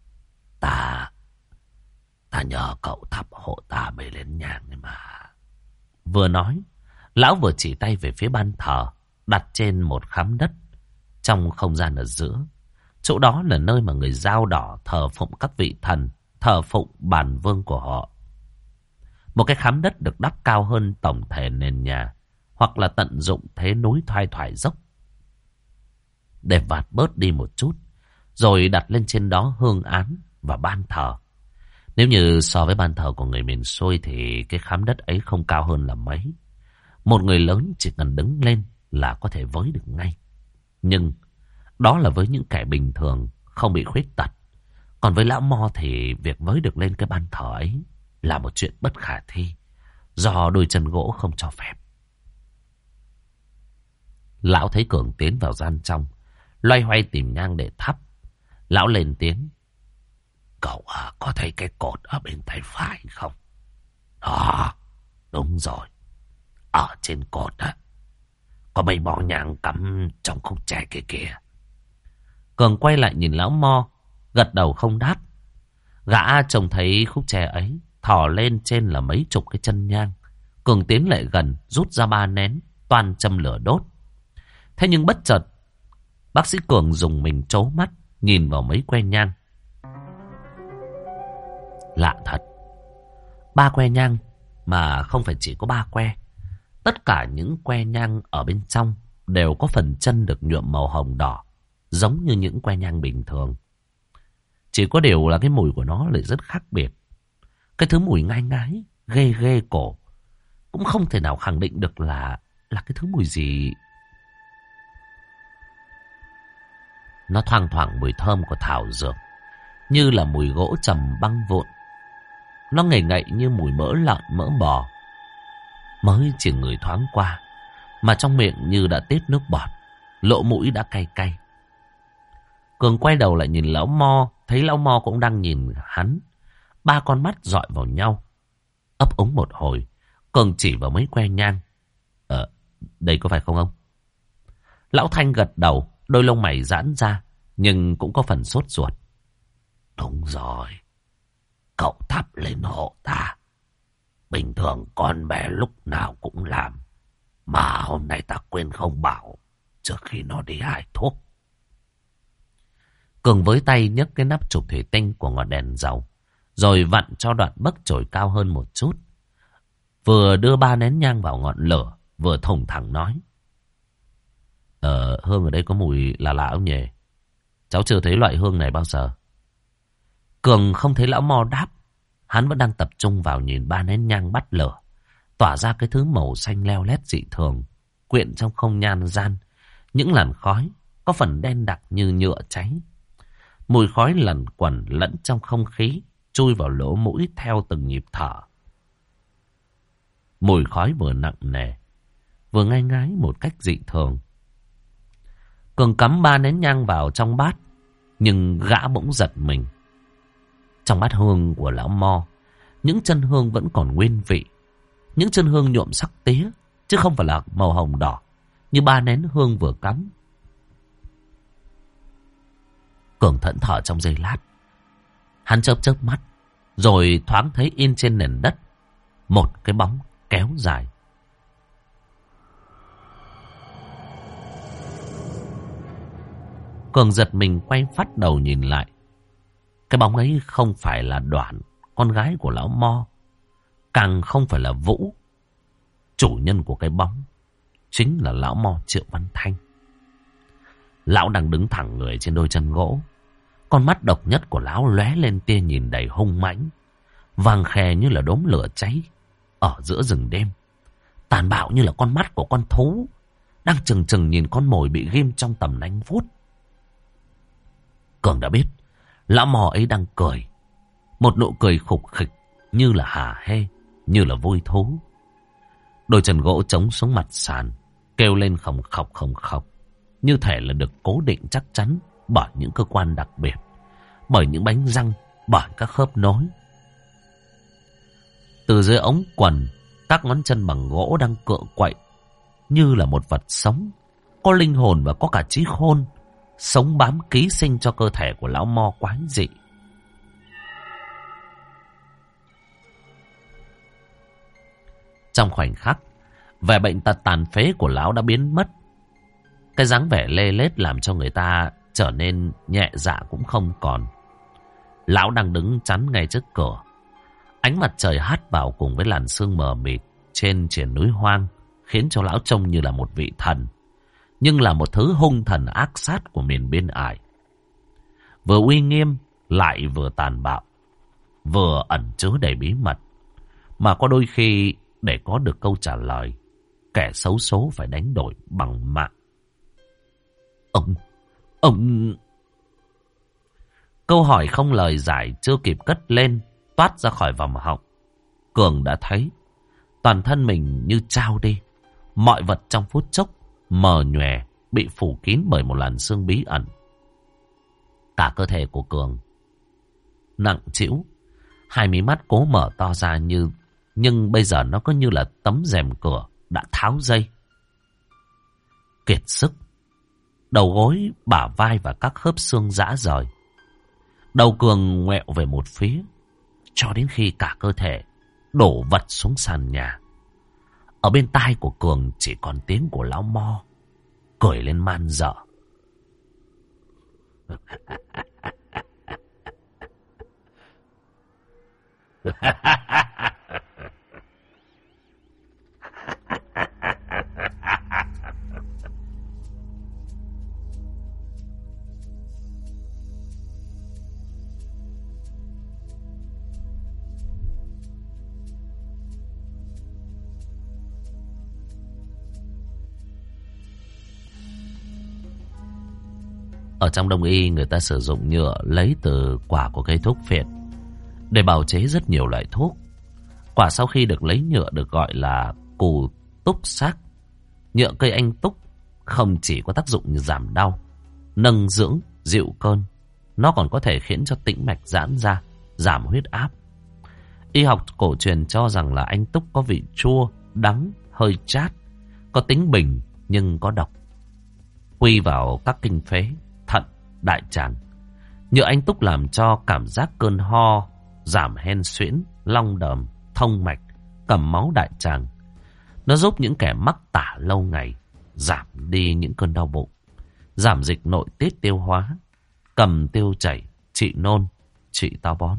ta nhờ cậu thắp hộ ta mới lên nhang ấy mà. Vừa nói, lão vừa chỉ tay về phía ban thờ đặt trên một khám đất trong không gian ở giữa. Chỗ đó là nơi mà người Dao Đỏ thờ phụng các vị thần, thờ phụng bản vương của họ. Một cái khám đất được đắp cao hơn tổng thể nền nhà, hoặc là tận dụng thế núi thoai thoải dốc để vạt bớt đi một chút, rồi đặt lên trên đó hương án và ban thờ. Nếu như so với ban thờ của người miền xuôi thì cái khám đất ấy không cao hơn là mấy. Một người lớn chỉ cần đứng lên là có thể với được ngay. Nhưng đó là với những kẻ bình thường không bị khuyết tật. Còn với lão Mo thì việc với được lên cái ban thờ ấy là một chuyện bất khả thi, do đôi chân gỗ không cho phép. Lão thấy Cường tiến vào gian trong, loay hoay tìm nhang để thắp. Lão lên tiếng. Cậu có thấy cái cột ở bên tay phải không? Đó, đúng rồi. Ở trên cột có mấy bó nhang cắm trong khúc tre kia kìa. Cường quay lại nhìn lão Mo, gật đầu không đáp. Gã trông thấy khúc tre ấy, thò lên trên là mấy chục cái chân nhang. Cường tiến lại gần, rút ra 3 nén, toan châm lửa đốt. Thế nhưng bất chợt, bác sĩ Cường dùng mình trố mắt, nhìn vào mấy que nhang. Lạ thật, 3 que nhang mà không phải chỉ có 3 que. Tất cả những que nhang ở bên trong đều có phần chân được nhuộm màu hồng đỏ, giống như những que nhang bình thường. Chỉ có điều là cái mùi của nó lại rất khác biệt. Cái thứ mùi ngai ngái, ghê ghê cổ. Cũng không thể nào khẳng định được là cái thứ mùi gì. Nó thoang thoảng mùi thơm của thảo dược, như là mùi gỗ trầm băng vụn. Nó ngậy ngậy như mùi mỡ lợn mỡ bò. Mới chỉ ngửi thoáng qua mà trong miệng như đã tiết nước bọt, lỗ mũi đã cay cay. Cường quay đầu lại nhìn lão Mo, thấy lão Mo cũng đang nhìn hắn. 3 con mắt dọi vào nhau. Ấp úng một hồi, Cường chỉ vào mấy que nhang. Đây có phải không ông? Lão Thanh gật đầu, đôi lông mày giãn ra, nhưng cũng có phần sốt ruột. Đúng rồi, cậu thắp lên hộ ta. Bình thường con bé lúc nào cũng làm, mà hôm nay ta quên không bảo trước khi nó đi hái thuốc. Cường với tay nhấc cái nắp chụp thủy tinh của ngọn đèn dầu, rồi vặn cho đoạn bấc chổi cao hơn một chút. Vừa đưa 3 nén nhang vào ngọn lửa, vừa thùng thẳng nói. Hương ở đây có mùi lạ lạ ông nhỉ? Cháu chưa thấy loại hương này bao giờ. Cường không thấy lão Mo đáp. Hắn vẫn đang tập trung vào nhìn 3 nén nhang bắt lửa, tỏa ra cái thứ màu xanh leo lét dị thường, quyện trong không gian. Những làn khói có phần đen đặc như nhựa cháy. Mùi khói lẩn quẩn lẫn trong không khí, chui vào lỗ mũi theo từng nhịp thở. Mùi khói vừa nặng nề, vừa ngai ngái một cách dị thường. Cường cắm 3 nén nhang vào trong bát, nhưng gã bỗng giật mình. Trong bát hương của lão Mo, những chân hương vẫn còn nguyên vị. Những chân hương nhuộm sắc tía, chứ không phải là màu hồng đỏ như 3 nén hương vừa cắm. Cường thẫn thờ trong giây lát. Hắn chớp chớp mắt, rồi thoáng thấy in trên nền đất một cái bóng kéo dài. Cường giật mình quay phắt đầu nhìn lại. Cái bóng ấy không phải là Đoản, con gái của lão Mo, càng không phải là Vũ. Chủ nhân của cái bóng chính là lão Mo Triệu Văn Thanh. Lão đang đứng thẳng người trên đôi chân gỗ. Con mắt độc nhất của lão lóe lên tia nhìn đầy hung mãnh, vàng khè như là đốm lửa cháy ở giữa rừng đêm, tàn bạo như là con mắt của con thú đang chừng chừng nhìn con mồi bị ghim trong tầm nanh vuốt. Cường đã biết lão Mo ấy đang cười, một nụ cười khục khịch, như là hả hê, như là vui thú. Đôi chân gỗ chống xuống mặt sàn, kêu lên khòng khọc, như thể là được cố định chắc chắn bởi những cơ quan đặc biệt, bởi những bánh răng, bởi các khớp nối. Từ dưới ống quần, các ngón chân bằng gỗ đang cựa quậy, như là một vật sống, có linh hồn và có cả trí khôn, sống bám ký sinh cho cơ thể của lão Mo quái dị. Trong khoảnh khắc, vẻ bệnh tật tàn phế của lão đã biến mất. Cái dáng vẻ lê lết làm cho người ta trở nên nhẹ dạ cũng không còn. Lão đang đứng chắn ngay trước cửa. Ánh mặt trời hắt vào cùng với làn sương mờ mịt trên triển núi hoang, khiến cho lão trông như là một vị thần, nhưng là một thứ hung thần ác sát của miền biên ải. Vừa uy nghiêm lại vừa tàn bạo. vừa ẩn chứa đầy bí mật. Mà có đôi khi để có được câu trả lời, kẻ xấu số phải đánh đổi bằng mạng. Ông... Câu hỏi không lời giải chưa kịp cất lên, toát ra khỏi vòng họng. Cường đã thấy toàn thân mình như trao đi. Mọi vật trong phút chốc mờ nhòe, bị phủ kín bởi một làn sương bí ẩn. Cả cơ thể của Cường nặng trĩu, hai mí mắt cố mở to ra nhưng bây giờ nó có như là tấm rèm cửa đã tháo dây. Kiệt sức, đầu gối, bả vai và các khớp xương rã rời. Đầu Cường ngoẹo về một phía, cho đến khi cả cơ thể đổ vật xuống sàn nhà. Ở bên tai của Cường chỉ còn tiếng của lão Mo cười lên man dợ. Ở trong đông y người ta sử dụng nhựa lấy từ quả của cây thuốc phiện để bào chế rất nhiều loại thuốc. Quả sau khi được lấy nhựa được gọi là cù túc xác. Nhựa cây anh túc không chỉ có tác dụng như giảm đau, nâng dưỡng, dịu cơn, nó còn có thể khiến cho tĩnh mạch giãn ra, giảm huyết áp. Y học cổ truyền cho rằng là anh túc có vị chua, đắng, hơi chát, có tính bình nhưng có độc. Quy vào các kinh phế, thận, đại tràng. Nhựa anh túc làm cho cảm giác cơn ho, giảm hen suyễn, long đờm, thông mạch, cầm máu đại tràng. Nó giúp những kẻ mắc tả lâu ngày giảm đi những cơn đau bụng, giảm dịch nội tiết tiêu hóa, cầm tiêu chảy, trị nôn, trị táo bón.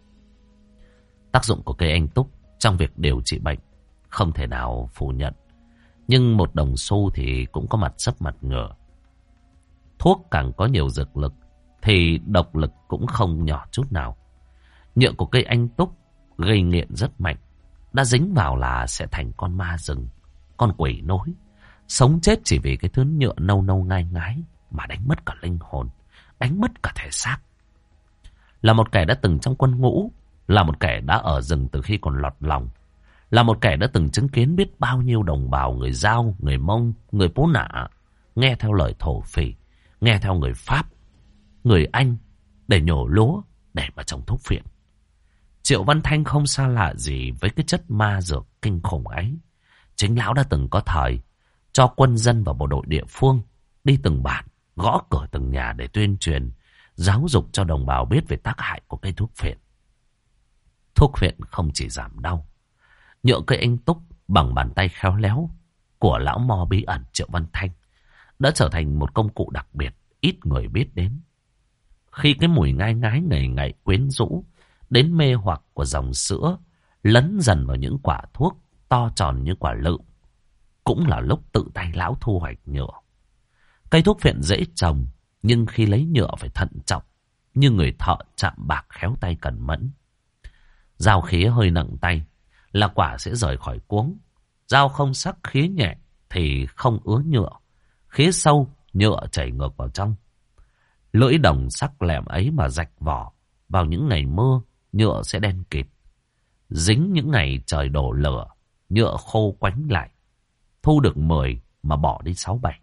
Tác dụng của cây anh túc trong việc điều trị bệnh không thể nào phủ nhận. Nhưng một đồng xu thì cũng có mặt sấp mặt ngửa. Thuốc càng có nhiều dược lực thì độc lực cũng không nhỏ chút nào. Nhựa của cây anh túc gây nghiện rất mạnh. Đã dính vào là sẽ thành con ma rừng, con quỷ nối, sống chết chỉ vì cái thứ nhựa nâu nâu ngai ngái mà đánh mất cả linh hồn, đánh mất cả thể xác. Là một kẻ đã từng trong quân ngũ, là một kẻ đã ở rừng từ khi còn lọt lòng, là một kẻ đã từng chứng kiến biết bao nhiêu đồng bào người Dao, người Mông, người Pố Nạ nghe theo lời thổ phỉ, nghe theo người Pháp, người Anh để nhổ lúa, để mà trồng thuốc phiện. Triệu Văn Thanh không xa lạ gì với cái chất ma dược kinh khủng ấy. Chính lão đã từng có thời cho quân dân và bộ đội địa phương đi từng bản, gõ cửa từng nhà để tuyên truyền, giáo dục cho đồng bào biết về tác hại của cây thuốc phiện. Thuốc phiện không chỉ giảm đau. Nhựa cây anh túc bằng bàn tay khéo léo của lão mo bí ẩn Triệu Văn Thanh đã trở thành một công cụ đặc biệt ít người biết đến. Khi cái mùi ngai ngái ngậy ngậy quyến rũ đến mê hoặc của dòng sữa lấn dần vào những quả thuốc to tròn như quả lựu, cũng là lúc tự tay lão thu hoạch nhựa. Cây thuốc phiện dễ trồng, nhưng khi lấy nhựa phải thận trọng, như người thợ chạm bạc khéo tay cẩn mẫn. Dao khía hơi nặng tay là quả sẽ rời khỏi cuống. Dao không sắc khía nhẹ thì không ứa nhựa, khía sâu nhựa chảy ngược vào trong. Lưỡi đồng sắc lẹm ấy mà rạch vỏ, vào những ngày mưa nhựa sẽ đen kịt. Dính những ngày trời đổ lửa, nhựa khô quánh lại. Thu được 10 mà bỏ đi 6-7.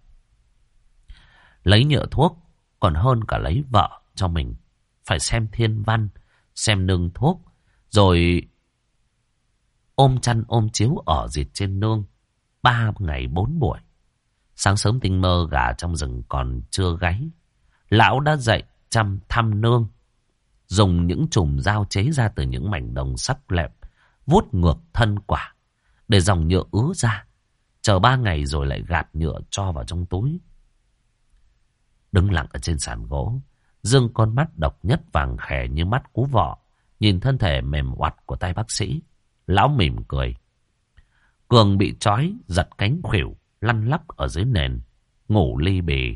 Lấy nhựa thuốc còn hơn cả lấy vợ cho mình. Phải xem thiên văn, xem nương thuốc, rồi ôm chăn ôm chiếu ở dịt trên nương 3 ngày 4 buổi. Sáng sớm tinh mơ gà trong rừng còn chưa gáy, lão đã dậy chăm thăm nương, dùng những chùm dao chế ra từ những mảnh đồng sắc lẹm, vuốt ngược thân quả để dòng nhựa ứa ra. Chờ 3 ngày rồi lại gạt nhựa cho vào trong túi. Đứng lặng ở trên sàn gỗ, dương con mắt độc nhất vàng khè như mắt cú vọ, nhìn thân thể mềm oặt của tay bác sĩ. Lão mỉm cười. Cường bị trói, giật cánh khuỷu, lăn lóc ở dưới nền, ngủ li bì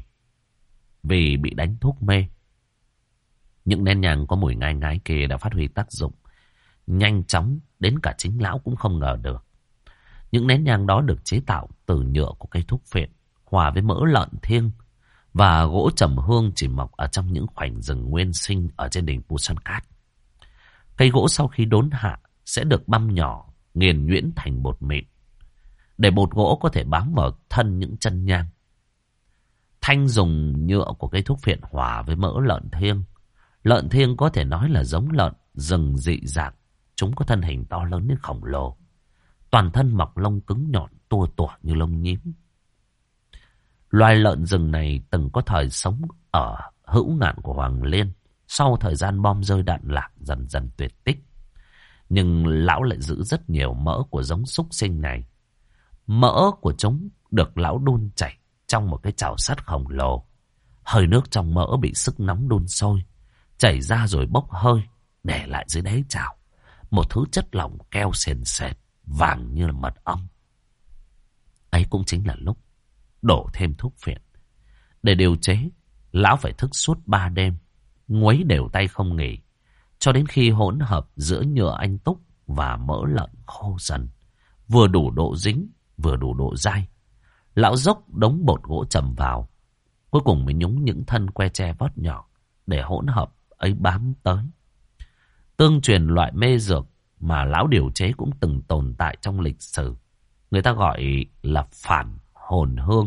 vì bị đánh thuốc mê. Những nén nhang có mùi ngai ngái kia đã phát huy tác dụng, nhanh chóng đến cả chính lão cũng không ngờ được. Những nén nhang đó được chế tạo từ nhựa của cây thuốc phiện, hòa với mỡ lợn thiêng và gỗ trầm hương chỉ mọc ở trong những khoảnh rừng nguyên sinh ở trên đỉnh Busan Cát. Cây gỗ sau khi đốn hạ sẽ được băm nhỏ, nghiền nhuyễn thành bột mịn, để bột gỗ có thể bám vào thân những chân nhang. Thanh dùng nhựa của cây thuốc phiện hòa với mỡ lợn thiêng. Lợn thiêng có thể nói là giống lợn rừng dị dạng. Chúng có thân hình to lớn đến khổng lồ. Toàn thân mọc lông cứng nhọn tua tủa như lông nhím. Loài lợn rừng này từng có thời sống ở hữu ngạn của Hoàng Liên. Sau thời gian bom rơi đạn lạc dần dần tuyệt tích. Nhưng lão lại giữ rất nhiều mỡ của giống súc sinh này. Mỡ của chúng được lão đun chảy trong một cái chảo sắt khổng lồ. Hơi nước trong mỡ bị sức nóng đun sôi, chảy ra rồi bốc hơi, để lại dưới đáy chảo một thứ chất lỏng keo sền sệt, vàng như là mật ong. Ấy cũng chính là lúc đổ thêm thuốc phiện. Để điều chế, lão phải thức suốt 3 đêm, nguấy đều tay không nghỉ, cho đến khi hỗn hợp giữa nhựa anh túc và mỡ lợn khô dần, vừa đủ độ dính, vừa đủ độ dai. Lão dốc đống bột gỗ trầm vào, cuối cùng mới nhúng những thân que tre vót nhỏ để hỗn hợp ấy bám tới. Tương truyền loại mê dược mà lão điều chế cũng từng tồn tại trong lịch sử. Người ta gọi là phản hồn hương.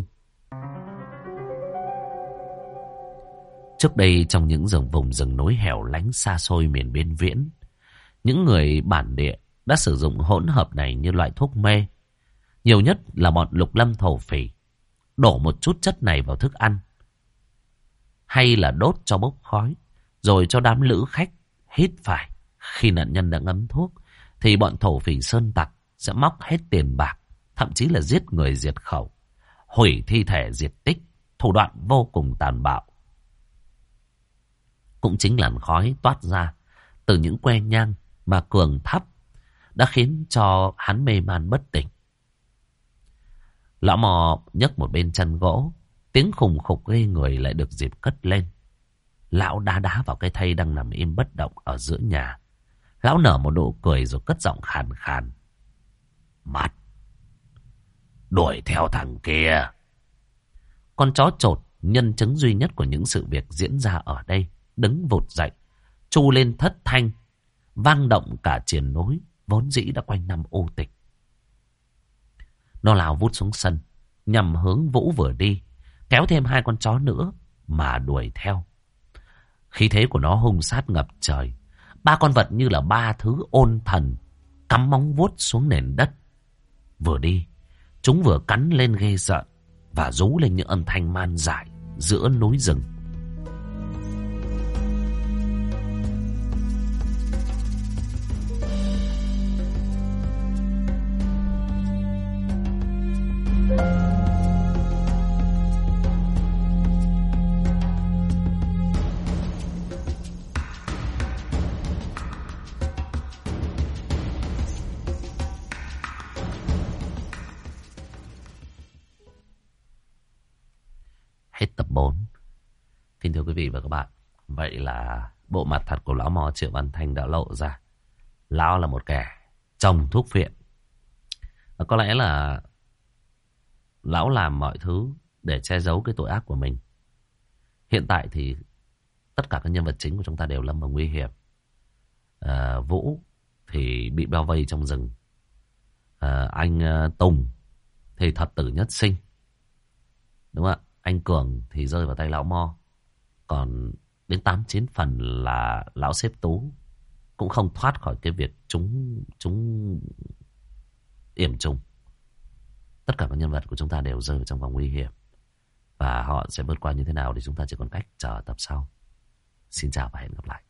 Trước đây trong những vùng rừng núi hẻo lánh xa xôi miền biên viễn, những người bản địa đã sử dụng hỗn hợp này như loại thuốc mê. Nhiều nhất là bọn lục lâm thổ phỉ đổ một chút chất này vào thức ăn, hay là đốt cho bốc khói, rồi cho đám lữ khách hít phải. Khi nạn nhân đã ngấm thuốc thì bọn thổ phỉ sơn tặc sẽ móc hết tiền bạc, thậm chí là giết người diệt khẩu, hủy thi thể diệt tích, thủ đoạn vô cùng tàn bạo. Cũng chính làn khói toát ra từ những que nhang mà Cường thắp đã khiến cho hắn mê man bất tỉnh. Lão mò nhấc một bên chân gỗ, tiếng khùng khục ghê người lại được dịp cất lên. Lão đá đá vào cái thây đang nằm im bất động ở giữa nhà. Lão nở một nụ cười rồi cất giọng khàn khàn. Mắt, đuổi theo thằng kia. Con chó chột, nhân chứng duy nhất của những sự việc diễn ra ở đây, đứng vụt dậy, chu lên thất thanh, vang động cả triền núi vốn dĩ đã quanh năm u tịch. Nó lao vút xuống sân, nhằm hướng Vũ vừa đi, kéo thêm 2 con chó nữa mà đuổi theo. Khí thế của nó hung sát ngập trời. 3 con vật như là 3 thứ ôn thần, cắm móng vuốt xuống nền đất. Vừa đi, chúng vừa cắn lên ghê rợn và rú lên những âm thanh man dại giữa núi rừng. Hết tập 4. Kính thưa quý vị và các bạn, vậy là bộ mặt thật của lão mò Triệu Văn Thanh đã lộ ra. Lão là một kẻ trồng thuốc phiện. Và có lẽ là lão làm mọi thứ để che giấu cái tội ác của mình. Hiện tại thì tất cả các nhân vật chính của chúng ta đều lâm vào nguy hiểm. Vũ thì bị bao vây trong rừng. Anh Tùng thì thập tử nhất sinh, đúng không ạ? Anh Cường thì rơi vào tay lão Mo. Còn đến 8-9 phần là lão xếp Tú cũng không thoát khỏi cái việc chúng yểm trùng. Tất cả các nhân vật của chúng ta đều rơi vào trong vòng nguy hiểm. Và họ sẽ vượt qua như thế nào thì chúng ta chỉ còn cách chờ tập sau. Xin chào và hẹn gặp lại.